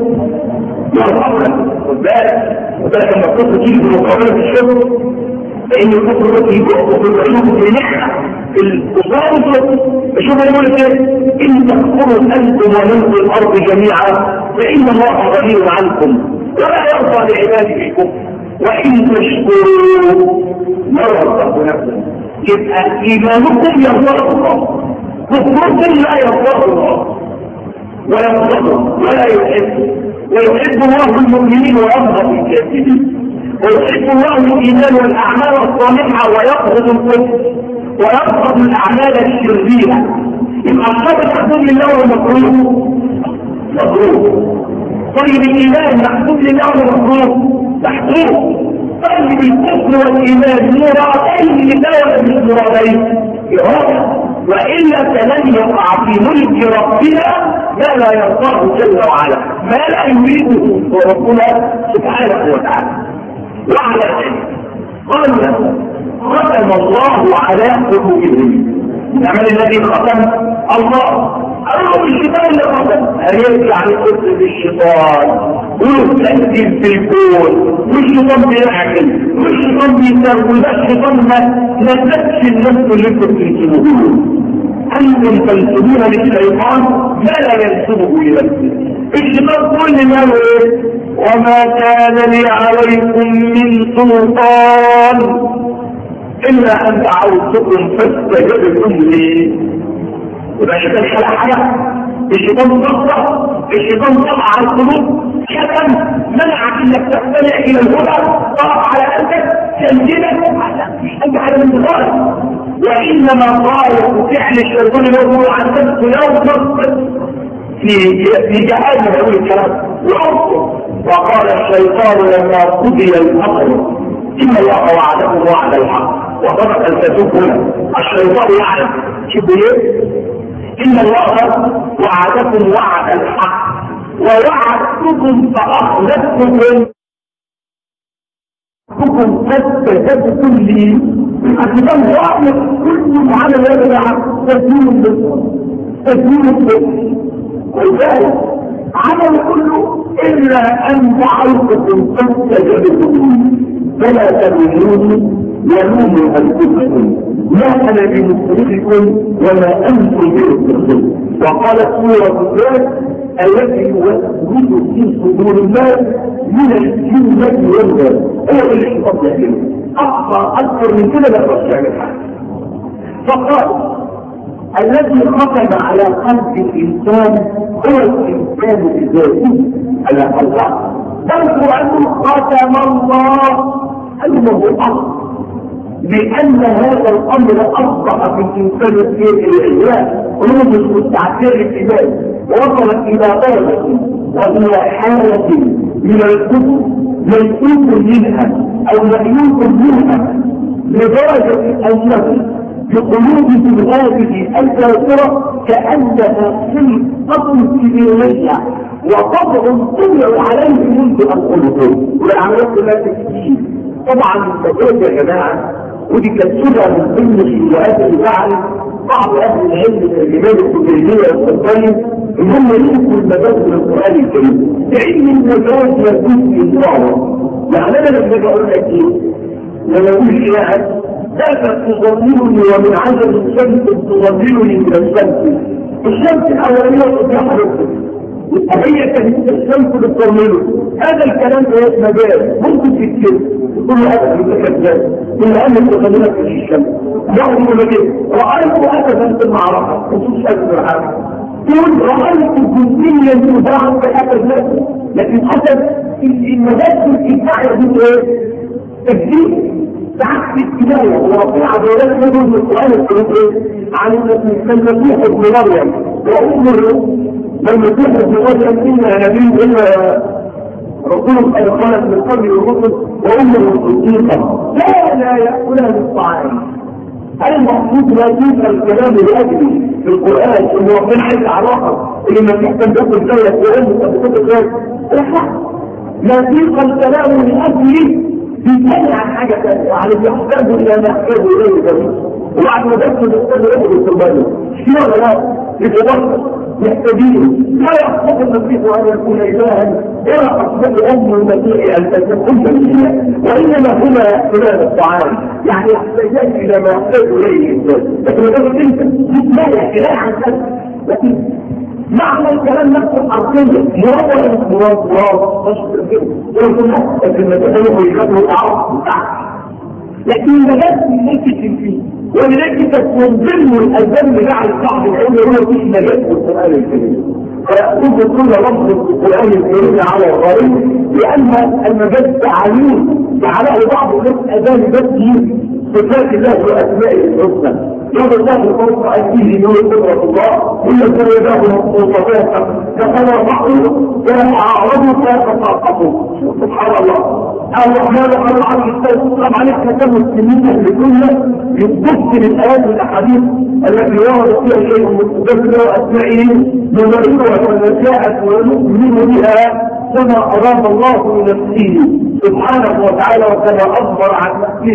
يرضى لكم. وذلك وذلك لما الكفر تيجي بمقابلة الشكر فإن الكفر يجي بمقابلة بنعمة الأصول. شوف يقول ايه إن تكفروا أنتم ومن في الأرض جميعا فإن الله غني عنكم ولا يرضى لعباده الكفر وإن تشكروا يرضى لكم. يبقى إيمانكم يرضى الله كفركم لا يرضى الله ويرضى ولا يحب ويحب الله المؤمنين ويرضى الكافرين ويحب الله الإيمان والأعمال الصالحة ويقبض الكفر ويقبض الأعمال الشريرة. يبقى الشر محبوب لله ومكروه مكروه. طيب الإيمان محبوب لله ومكروه محبوب. طيب الكفر والإيمان مرادين لله ولا مرادين؟ إرادة. وإلا فلن يقع في ملك ربنا ما لا يرضاه جل وعلا ما لا يريده ربنا سبحانه وتعالى. وعلى ذلك قال ختم الله على قلوبهم العمل الذي ختم الله. قالوا الشيطان اللي ختم هيرجع لقصة الشيطان وله تأثير في الكون، والشيطان بيعمل والشيطان بيسوي. ده الشيطان ما نسبش النفس اللي انتم بتنسبوه. انتم تنسبون للشيطان ما لا ينسبه لنفسه. الشيطان كل ما هو ايه؟ وما كان لي عليكم من سلطان الا ان دعوتكم فاستجبتم لي. وده الشيطان خلق حاجه، الشيطان ضغط، الشيطان طلع على القلوب، شتم، منعك انك تستمع الى الهدى، ضغط على قلبك، سجنك، مش اي حاجه من ذلك. وانما قال فعل الشيطان اللي هو عن نفسه يوم في في جهنم يقول الكلام وقال الشيطان لما قضي الامر ان الله وعدكم وعد الحق وصدق الكتاب. الشيطان يعلم شوفوا ايه؟ ان الله وعدكم وعد الحق ووعدتكم فاخلفتكم كنتم فاستجبتم لي. الكتاب واضح كل على يرجع تسليم تسليم الدين والذلك عمل كله الا ان دعوتكم فاستجبتم فلا تلوموني ولوموا انفسكم ما انا بمصرخكم وما انتم بمصرخي. وقالت سوره الناس التي يوسوس في صدور الناس من الجنه والناس. هو اللي الشيطان يعمله اكثر اكثر من كده لا يقدر يعمل حاجه. فقال الذي ختم على قلب الانسان هو الانسان بذاته على قلبه. تذكر انه ختم الله انه امر لان هذا الامر اصبح في الانسان في الاعياء وهو مش مستعجل العباد ووصل الى درجه والى حاله من الكفر ميؤوس منها او مأيوس منها لدرجه انه بقلوبهم هذه الكافرة كأنها خلقة سبيلية وطبع طبع عليه منذ أن خلقوا. والعمليات لا تكتشف طبعا المجال يا جماعة، ودي كانت سنة من ضمن الشيوعات اللي فعل بعض أهل العلم من الإمام الكبيرية والسلطاني إن هم يلقوا المجال من القرآن الكريم لأن المجال يكون في الصعوة. يعني أنا لما أقول لك إيه؟ لما أقول شاعر لا تظلمني ومن عدم الشمس تظلمني من الشمس. الشمس الاوليه تحرق هي كانت الشمس بتظلمه. هذا الكلام ده مجال ممكن تتكلم كل هذا المتكلم من ان تظلمك في الشمس. يوم مجال رايت اسفا في المعركه خصوص اسف الحاجه تقول رايت جزئيا من بعض الاسف لكن حسب المجال الابداعي دي ايه؟ تجديد ساعات في الكناية وربنا عبادات يقول من القرآن الكريم عن المسيح ابن مريم وأمه المسيح ابن مريم إنها نبي إلا رسول قد خلت من قبل الرسل وأمه صديقة لا لا يأكلها بالطعام. هل المقصود لا يوجد الكلام لأجله في القرآن إن ربنا عايز علاقة إن المسيح كان بياكل زيك وأمه قد بتاكل زيك؟ لا يوجد الكلام لأجله بيتكلم عن حاجة ثانية وعن اللي يحتاجه إلى ما يحتاجه إليه جميل وعن مدرسة يحتاجه إليه بالسلطانية شنو ولا لا؟ يتبقى يحتاجين لا يحتاج المسيح أن يكون إلها إلا أصبح أم المسيح أن تكون مسيح وإنما هما يأكلان الطعام يعني يحتاجان إلى ما يحتاج إليه الإنسان. لكن لو أنت تتمالك إله عن ذلك لكن معنى الكلام نفسه الحرفية مراد مراد مراد تشكر كده يقول لك المسألة ويخبروا تعرف لكن المجال ممكن فيه ولذلك تكون ضمن الأسباب اللي جعل بعض العلم هو مش مجال في القرآن الكريم فيأخذ كل لفظ في القرآن الكريم على الغريب لأن المجال تعليم جعله بعض الناس أذان بس صفات الله وأسمائه الحسنى. يوم الله الفرق أكيد يقول قدرة الله إلا كان يداه مصطفاك فقال بعضه فأعرضوا فأتقاطبوا سبحان الله. الرحمن قال العرض السلام عليك كتاب السنين اللي كلها يتبص للآيات والأحاديث التي ورد فيها شيء مستقبل وأسمائه نمرها ونشاءت ونؤمن بها كما أراد الله من نفسه سبحانه وتعالى وكما أخبر عن نفسه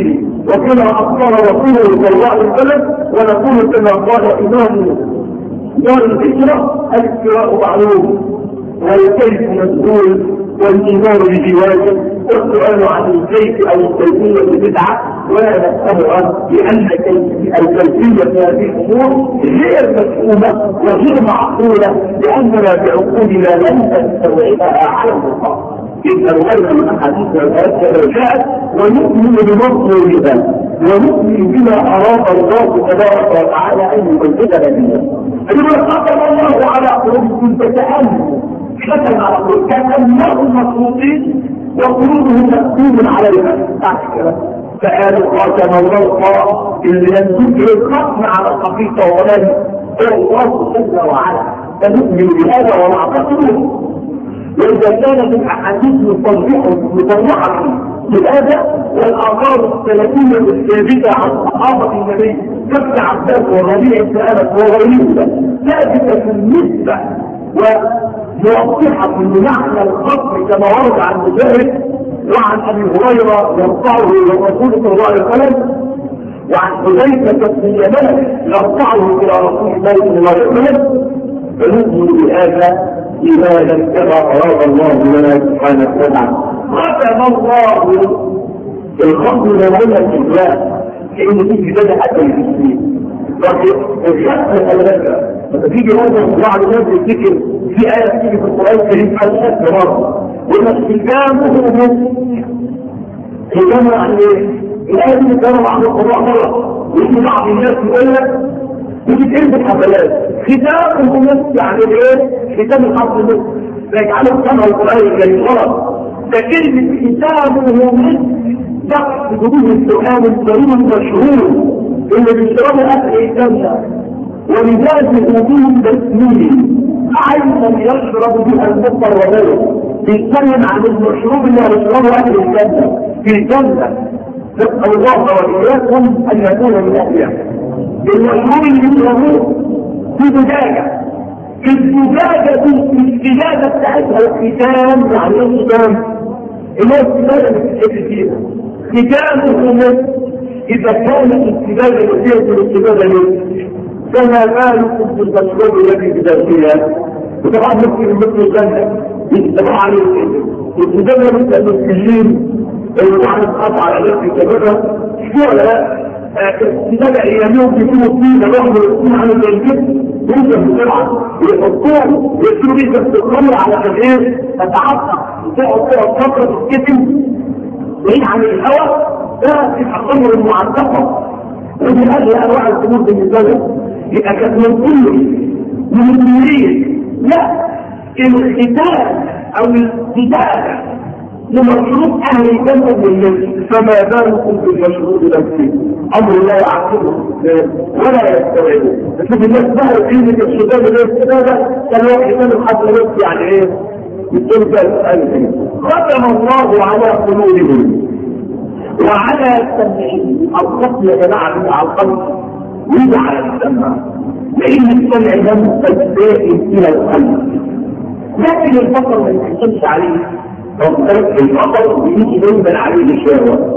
وكما أخبر رسوله صلى الله عليه وسلم، ونقول كما قال إمام دار الهجرة: الافتراء معلوم والكيف مسؤول والإيمان بجوازه، والسؤال عن الكيف أو الكيفية بدعة، ولا نفهمها لأن الكيفية في هذه الأمور غير مفهومة وغير معقولة، لأننا بعقولنا لن نستوعبها على الإطلاق. إذ الغير من أحاديث الآيات جاءت ونؤمن بمطلوبها ونؤمن بما أراد الله تبارك وتعالى أن يبلغنا به. أيضا ختم الله على قلوبكم تتأمل، ختم على قلوبكم كأنهم مخلوقين وقلوبهم مكتوب عليها. فقالوا خاتم الله اللي ينزل الختم على الحقيقة ولن الله جل وعلا، فنؤمن بهذا ونعتقده. وإذا كانت الأحاديث مصرحة بهذا والآثار السلفية الثابتة عن صحابة النبي كابن عباس وربيع بن أنس وغيرهم ثابتة في النسبة وموضحة بمعنى الخطر كما ورد عن مجاهد وعن أبي هريرة يرفعه إلى الرسول صلى الله عليه وسلم، وعن حذيفة بن اليمان يرفعه إلى رسول الله صلى الله عليه وسلم. فنؤمن بهذا إيمانا كما أراد الله لنا سبحانه وتعالى. ختم الله الخطر لنا الله كأن في بداية حتى المسلمين. الختم الألبسة فتيجي هذا بعض الناس يفتكر في آية تيجي في القرآن الكريم على الختم مرة والختامه من ختام عن ايه؟ الآية دي كانوا عن القضاء مرة، ويجي بعض الناس يقول لك وتتقل بالحفلات ختامه من يعني ايه؟ ختام الحرف من فيجعله كما القرآن الكريم غلط. فكلمة ختامه من ضغط جدود القرآن الكريم المشهور اللي بيشربوا أهل الجنة ولذلك وجود تسميه عينا يشرب بها المطر وغيره. بيتكلم عن المشروب اللي يشربه أهل الجنة في الجنة. نسأل الله وإياكم أن يكون من أهلها. المشروب اللي يشربوه في زجاجة، في الزجاجة دي الزجاجة بتاعتها الختام يعني ايه ختام؟ اللي هو الزجاجة اللي بتتحط فيها ختامه من إذا كانت الزجاجة اللي فيها الزجاجة ليه؟ فما بالكم بالمشروب الذي بداخلها؟ وطبعا ممكن مثل الجنة يتبع عليه الزجاجة مثل المسلمين اللي واحد قطع على نفسه كبيرة شو ولا لا؟ الزجاجة أياميهم بيكونوا فيه لوحده يكون على الجنة يوجد بسرعة يحطوه يسيروا بيه بس الخمر على ايه؟ تتعطى تقعد تقعد فترة الكتم بعيد عن الهواء ده تبقى الخمر المعتقة. ودي أغلى أنواع الخمور بالنسبة له. يبقى كانت من كله من التمرير لا الختام أو الزجاجة لمشروب أهل الجنة بالنسبة. فما بالكم بالمشروب نفسه أمر لا يعقله ولا يستوعبه. بس الناس بقى كلمة الشباب اللي يستوعبها كان واحد كان الحظ نفسه يعني ايه؟ يقول بقى السؤال ختم الله على قلوبهم وعلى سمعهم. القتل يا جماعة على القلب ويجي على السمع، لأن السمع ده مستدائم إلى القلب، لكن البصر ما يحصلش عليه. البصر بيجي دايما عليه الشهوة.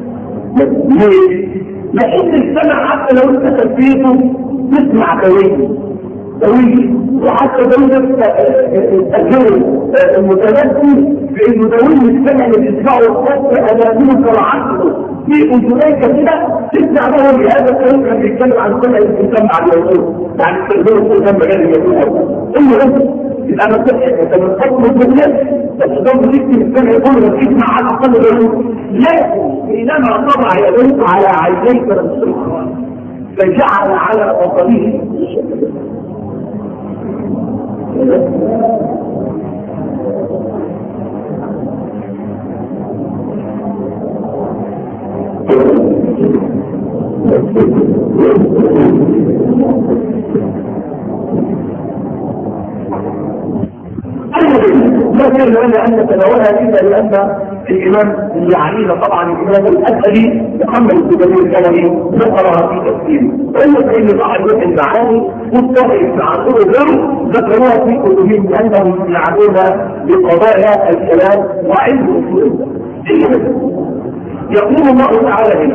ليه؟ لأن السمع حتى لو انت تثبيته تسمع طويل طويل، وحتى لو انت التجربة المتنفس بانه طويل السمع اللي بيسمعه الصوت امامه كالعقل في اذنيك كده تسمع له بهذا الكلام. كان بيتكلم عن السمع اللي بيسمع على الوصول يعني التجربة الصوت لما كان يقول المهم يبقى ما تضحك انت من حكم الدنيا بس ده بيكتب السمع يقول لك تسمع على اقل الوصول. لكن حينما طبع يديك على عينيك الصغرى فجعل على بطنه لا كان لنا أن نتناولها إلا لأن الإمام يعنينا طبعا الإمام الأسئلي محمد الزبير الكلامي ذكرها في تفسيره. وإلا فإن بعض المعاني مستغرق عن طول غيره ذكروها في كتبهم لأنهم يعنون بقضايا الكلام وعلم أصول. يقول الله تعالى هنا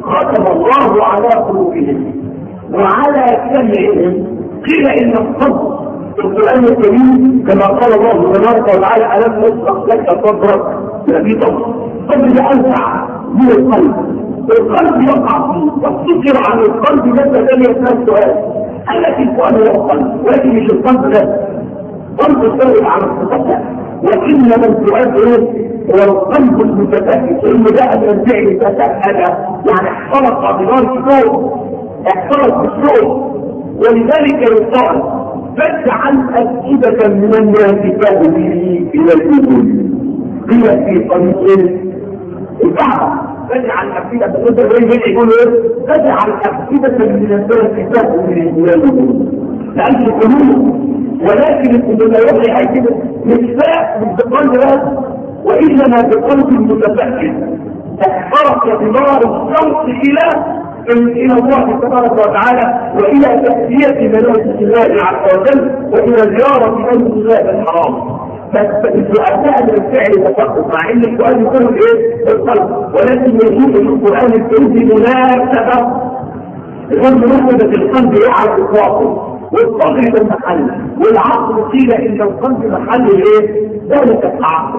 ختم الله على قلوبهم وعلى سمعهم. قيل ان الصدق في القرآن الكريم كما قال الله تبارك وتعالى ألم نشرح لك صدرك في صدر صدر أوسع من القلب. القلب يقع فيه والسكر عن القلب لما لم يسأل سؤال التي السؤال هو القلب ولكن مش القلب ده قلب السؤال عن التفتح وإن من سؤال هو القلب المتفتح إن ده من الفعل فتأل يعني احترق بنار الصوت احترق بالصوت. ولذلك يقال فاجعل أفئدة من الناس تهوي إلى الإيمان. قيل في طريق الكعبة فاجعل أفئدة يقول فاجعل أفئدة من الناس تهوي إلى الإيمان لأن القلوب ولكن لما يوحي أي كده نساء من بقلب هذا وإنما بقلب متفكر احترق بنار الشوق إلى إلى الله تبارك وتعالى وإلى تأثير منازل الله عز وجل وإلى زيارة منازل الله الحرام. فالسؤال من الفعل تفقد مع ان السؤال يكون ايه القلب ولكن يجوز القرآن الكريم بمناسبة يكون بمناسبة القلب يعرف اطلاقه والصدر ده المحل والعقل قيل ان القلب محل ايه ذلك العقل.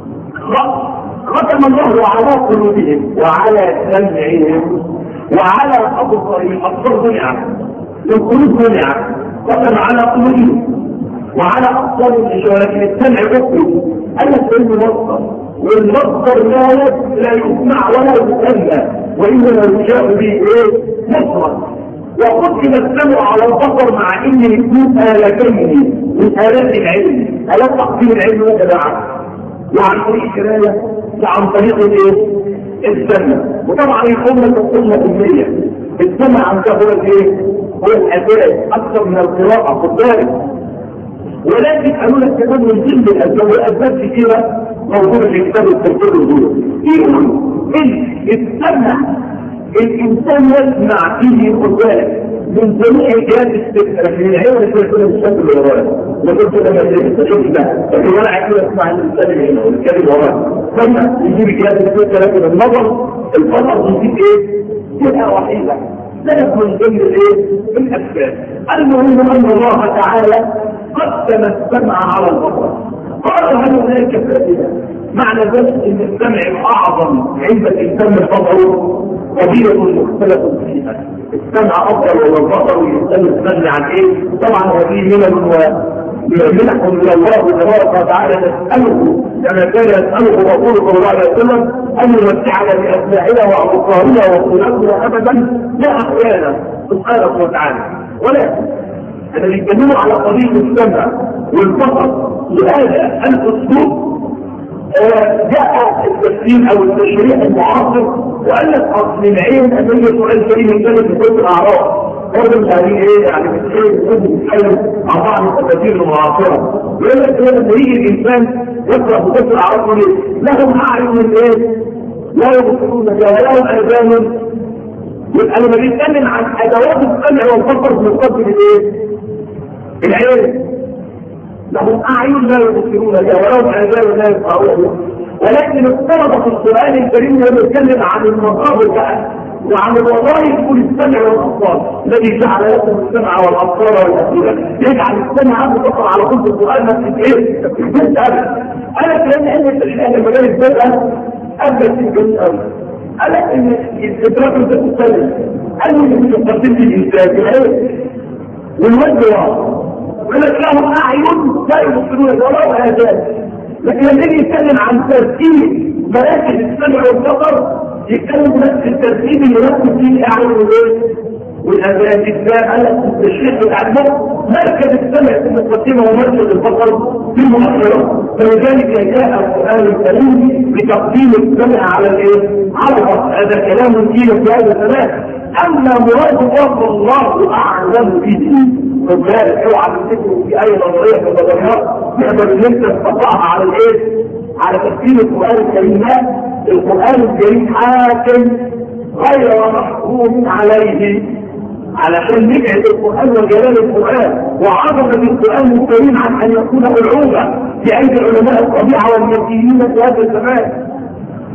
ختم الله على قلوبهم وعلى سمعهم وعلى أبصارهم. أبصار منعة والقلوب منعة ختم على قلوبهم وعلى أبصارهم ولكن السمع بطل أنا سلم مصدر والمصدر لا يسمع ولا يسمى وإنما يشاء به إيه مصدر. وقدم السمع على البصر مع إن يكون آلتين من آلات العلم آلات تقديم العلم وتبعه وعن طريق كراية وعن طريق الايه السمع. وطبعا يقوم لك السنة المية السمع عن هو الايه هو الاساس اكثر من القراءة خد بالك. ولكن قالوا لك كمان من ضمن الاسباب والاسباب كثيرة موجودة في كتاب التفسير الدول يقول ان السمع الانسان يسمع فيه خد بالك من جميع جهات الفكرة من العيون اللي يكون الشكل اللي وراء وقلت لما تشوف ده لكن ولا عايز اسمع الانسان اللي هنا والكلام وراء ثم يجيب جهات الفكرة لكن النظر البصر يجيب ايه جهة وحيدة لا يكون ضمن الايه الاسباب. المهم ان الله تعالى قسم السمع على البصر قال هل هناك فائدة معنى ذلك ان السمع اعظم عند الانسان من بصره قضية مختلفة فيها. السمع افضل ولا البصر ويستمر السمع عن ايه؟ طبعا هذه منن ومنح من الله تبارك وتعالى نسأله كما كان يسأله رسوله صلى الله عليه وسلم ان يمتعنا باسماعنا وابصارنا وقلوبنا ابدا لا احيانا سبحانه وتعالى. ولكن انا بيتكلموا على قضية السمع والبصر لهذا الاسلوب جاء التفسير او التشريع المعاصر وقال لك اصل العين امام سؤال كريم كانت في كل الاعراض هذا مش يعني ايه يعني مش ايه بتتكلم عن بعض التفاسير المعاصره يقول لك لما يجي الانسان يقرا في كل الاعراض لهم اعين ايه لا يبصرون بها ولهم اذان. يبقى لما بيتكلم عن ادوات السمع والبصر بنقدم الايه العين لهم أعين لا يبصرون بها ولهم آذان لا يسمعون. ولكن افترض في القرآن الكريم يتكلم عن المصادر بقى وعن الوظائف كل السمع والأبصار الذي جعل لكم السمع والأبصار والأفئدة يجعل السمع متصل على كل القرآن نفس ايه؟ الجزء أبدا. أنا كلامي أن التشريع المجال البدء أبدا في الجزء أبدا. أنا إن الإدراك المتسلسل قالوا إن مش تقديم الإنسان ايه؟ والوجه واضح ولكن لهم أعين لا يبصرون ولا آذان. لكن لما يجي يتكلم عن ترتيب مراكز السمع والبصر يتكلم نفس الترتيب اللي نفس فيه الأعين والايه والآذان. إزاي قال الشيخ بتاع المخ مركز السمع في المقدمة ومركز البصر في المؤخرة. فلذلك جاء القرآن الكريم بتقديم السمع على الايه على البصر. هذا كلام فيه في هذا الزمان. أما مراد الله الله أعلم به وذلك اوعى تفتكروا في اي نظريه في النظريات نقدر ان انت تطبقها على الايه على تفسير القران الكريم. القران الكريم حاكم غير محكوم عليه علشان نجعل القران وجلال القران وعظمه القران الكريم عن ان يكون ملعوبه في ايدي علماء الطبيعه والماديين في هذا الزمان.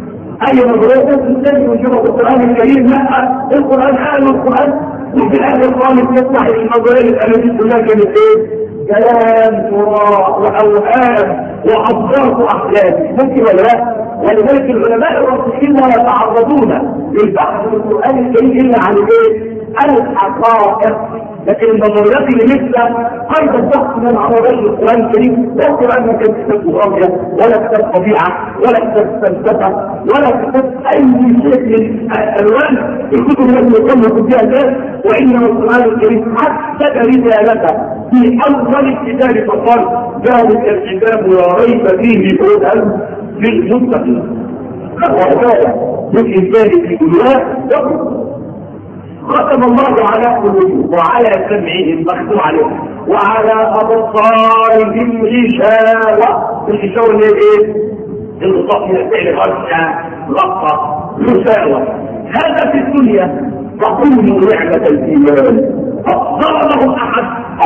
اي نظريات الثاني وجوه القران الكريم؟ لا، القران قال القران وفي الاخر خالص يطلع النظريه الالوهيه كلها كانت ايه؟ كلام تراث واوهام وافكار واحلام. ممكن ولا لا؟ ولذلك العلماء الراسخين لا يتعرضون للبحث في القران الكريم الا عن ايه؟ الحقائق. لكن النظريات اللي مثل قيد البحث من عرضات القران الكريم، لا القران ما كان كتاب جغرافيا ولا كتاب طبيعه ولا كتاب فلسفه ولا كتاب اي شيء من الالوان الكتب التي يصنف فيها الناس، وانما القران الكريم حدد رسالته في اول الكتاب فقال ذلك الكتاب لا ريب فيه هدى للمتقين. وهذا من ذلك كلها ختم الله على قلوبهم وعلى سمعهم مختوم عليهم وعلى ابصارهم غشاوه. الغشاوه اللي هي ايه؟ الغطاء من الفعل غشا غطى غشاوه. هذا في الدنيا تقوم نعمه الايمان. ظلمهم احد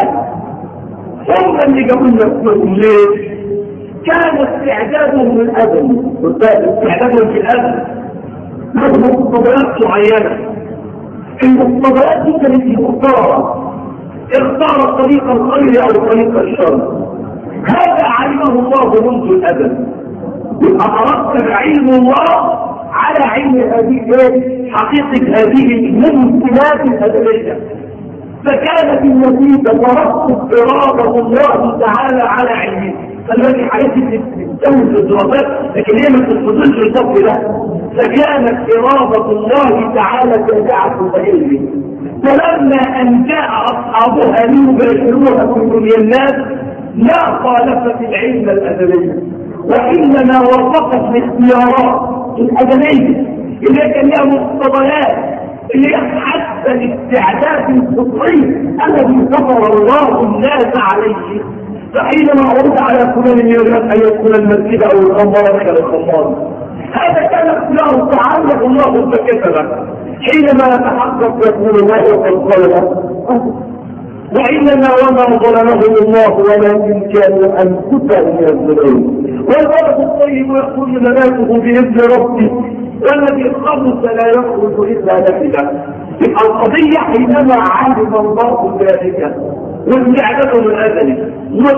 هم اللي جابوا نفسهم ليه؟ كان استعدادهم من الازل، استعدادهم في الازل لهم مقتضيات معينه. المقتضيات دي كانت مختاره، اختار طريق الخير او طريق الشر. هذا علمه الله منذ الازل. يبقى ترتب علم الله على علم هذه حقيقه هذه الممكنات الازليه، فكانت النتيجه ترتب اراده الله تعالى على علمه. الذي حياتي تتجوز الدراسات لكن هي ما تتفضلش الصف ده. فكانت إرادة الله تعالى تابعة بعلمه. فلما أن جاء أصحابها ليباشروها من دنيا الناس لا خالفت العلم الأزلي، وإنما وافقت الاختيارات الأزلية اللي كان لها مقتضيات، اللي هي حتى الاستعداد الفطري الذي فطر الله الناس عليه. فحينما عرض على فلان يريد ان يدخل المسجد او الخمار دخل الخمار، هذا كان اختيار تعالى الله فكتبه. حينما يتحقق يقول الله وقد ظلم، وانما وما ظلمهم الله ولكن كانوا انفسهم يظلمون. والولد الطيب يخرج نباته باذن ربه والذي خبث لا يخرج الا نكدا. القضيه حينما علم الله ذلك واستعدادهم الازلي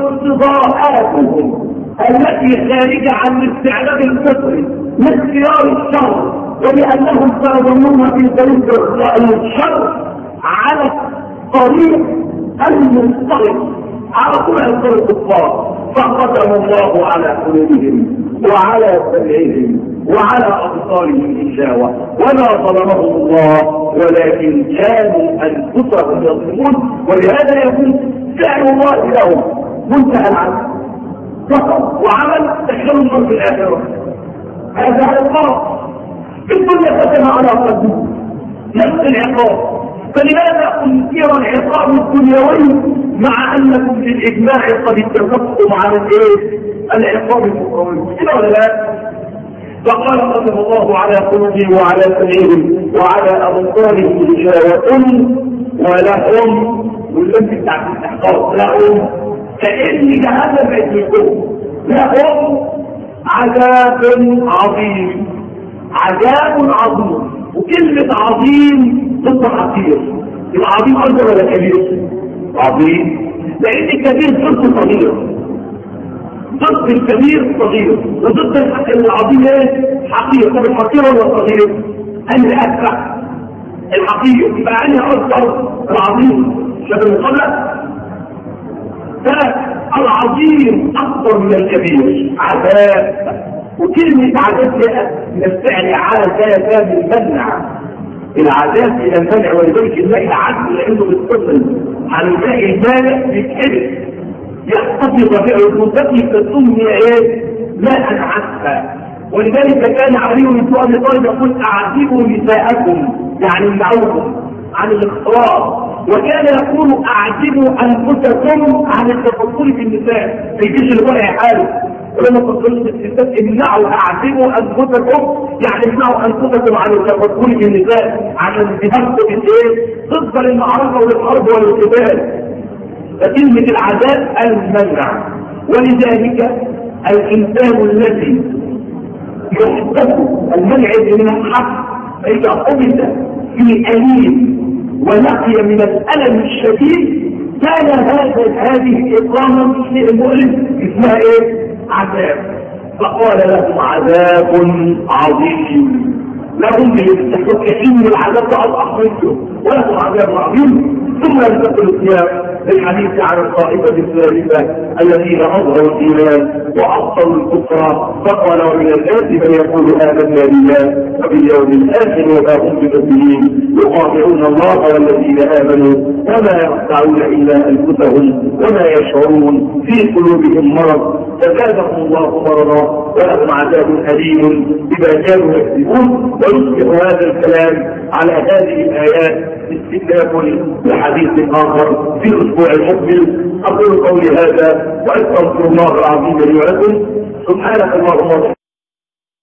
واقتضاءاتهم التي خارجه عن الاستعداد الفطري لاختيار الشر، ولانهم سيظنون في طريق الشر على الطريق المنطلق على طريق الكفار، فختم الله على قلوبهم وعلى سمعهم وعلى ابصارهم غشاوه. وما ظلمهم الله ولكن كانوا انفسهم يظلمون. ولهذا يكون فعل الله لهم منتهى العدل فقط، وعمل تحرم في الاخره. هذا عقاب في الدنيا ختم على قلبه نفس العقاب. فلماذا انكر العقاب الدنيوي مع انكم في الاجماع قد اتفقتم على الايه؟ العقاب الاخروي، كده ولا لا؟ فقال ختم الله على قلوبهم وعلى سمعهم وعلى ابصارهم غشاوة ولهم، واللمس بتاعت الاحقاق لهم كأن جهنم بيتكم لهم عذاب عظيم. عذاب عظيم، وكلمة عظيم ضد حقير. يبقى عظيم أكبر ولا كبير؟ عظيم، لأن الكبير ضد صغير، ضد الكبير صغير، وضد العظيم ايه؟ حقير. طب الحقير ولا صغير؟ أنهي أكبر؟ الحقير. يبقى أنهي أكبر؟ العظيم. شايف المقابلة؟ فالعظيم أكبر من الكبير عذاب. وكلمة عذاب من الفعل عذاب المنع، العذاب إلى المنع. ولذلك الماء العدل لأنه بيتصل عن الماء المانع بيتحدث يحتفظ فعل المنتقي فسمي ايه؟ ماء عذبا. ولذلك كان علي بن ابي طالب يقول اعذبوا نساءكم، يعني امنعوهم عن الاختلاط. وكان يقول اعذبوا انفسكم عن التفكر في النساء، في الجيش الوضعي حاله. ولما تقولوا الستات امنعوا اعذبوا انفسكم، يعني امنعوا انفسكم عن التفكر في النساء، عن الذهاب في الايه؟ ضد المعركه والحرب والقتال. فكلمة العذاب المنع. ولذلك الإنسان الذي يحدث المنع من الحق فإذا قبض في أليم ولقي من الألم الشديد كان هذا هذه إقامة شيء مؤلم اسمها إيه؟ عذاب. فقال لهم عذاب عظيم لهم يستحقون كأن العذاب أضعف منهم ولهم عذاب عظيم. ثم ينتقل السياق للحديث عن الطائفة الثالثة الذين أظهروا الإيمان وأبطلوا الكفر. فقال ومن الناس من يقول آمنا بالله وباليوم الآخر وما هم بمؤمنين يخادعون الله والذين آمنوا وما يخدعون إلا أنفسهم وما يشعرون في قلوبهم مرض فزادهم الله مرضا ولهم عذاب أليم بما كانوا يكذبون. ويصبح هذا الكلام على هذه الآيات استئناف لحديث آخر في الأسبوع المقبل. أقول قولي هذا وأستغفر الله العظيم لي ولكم. سبحانك اللهم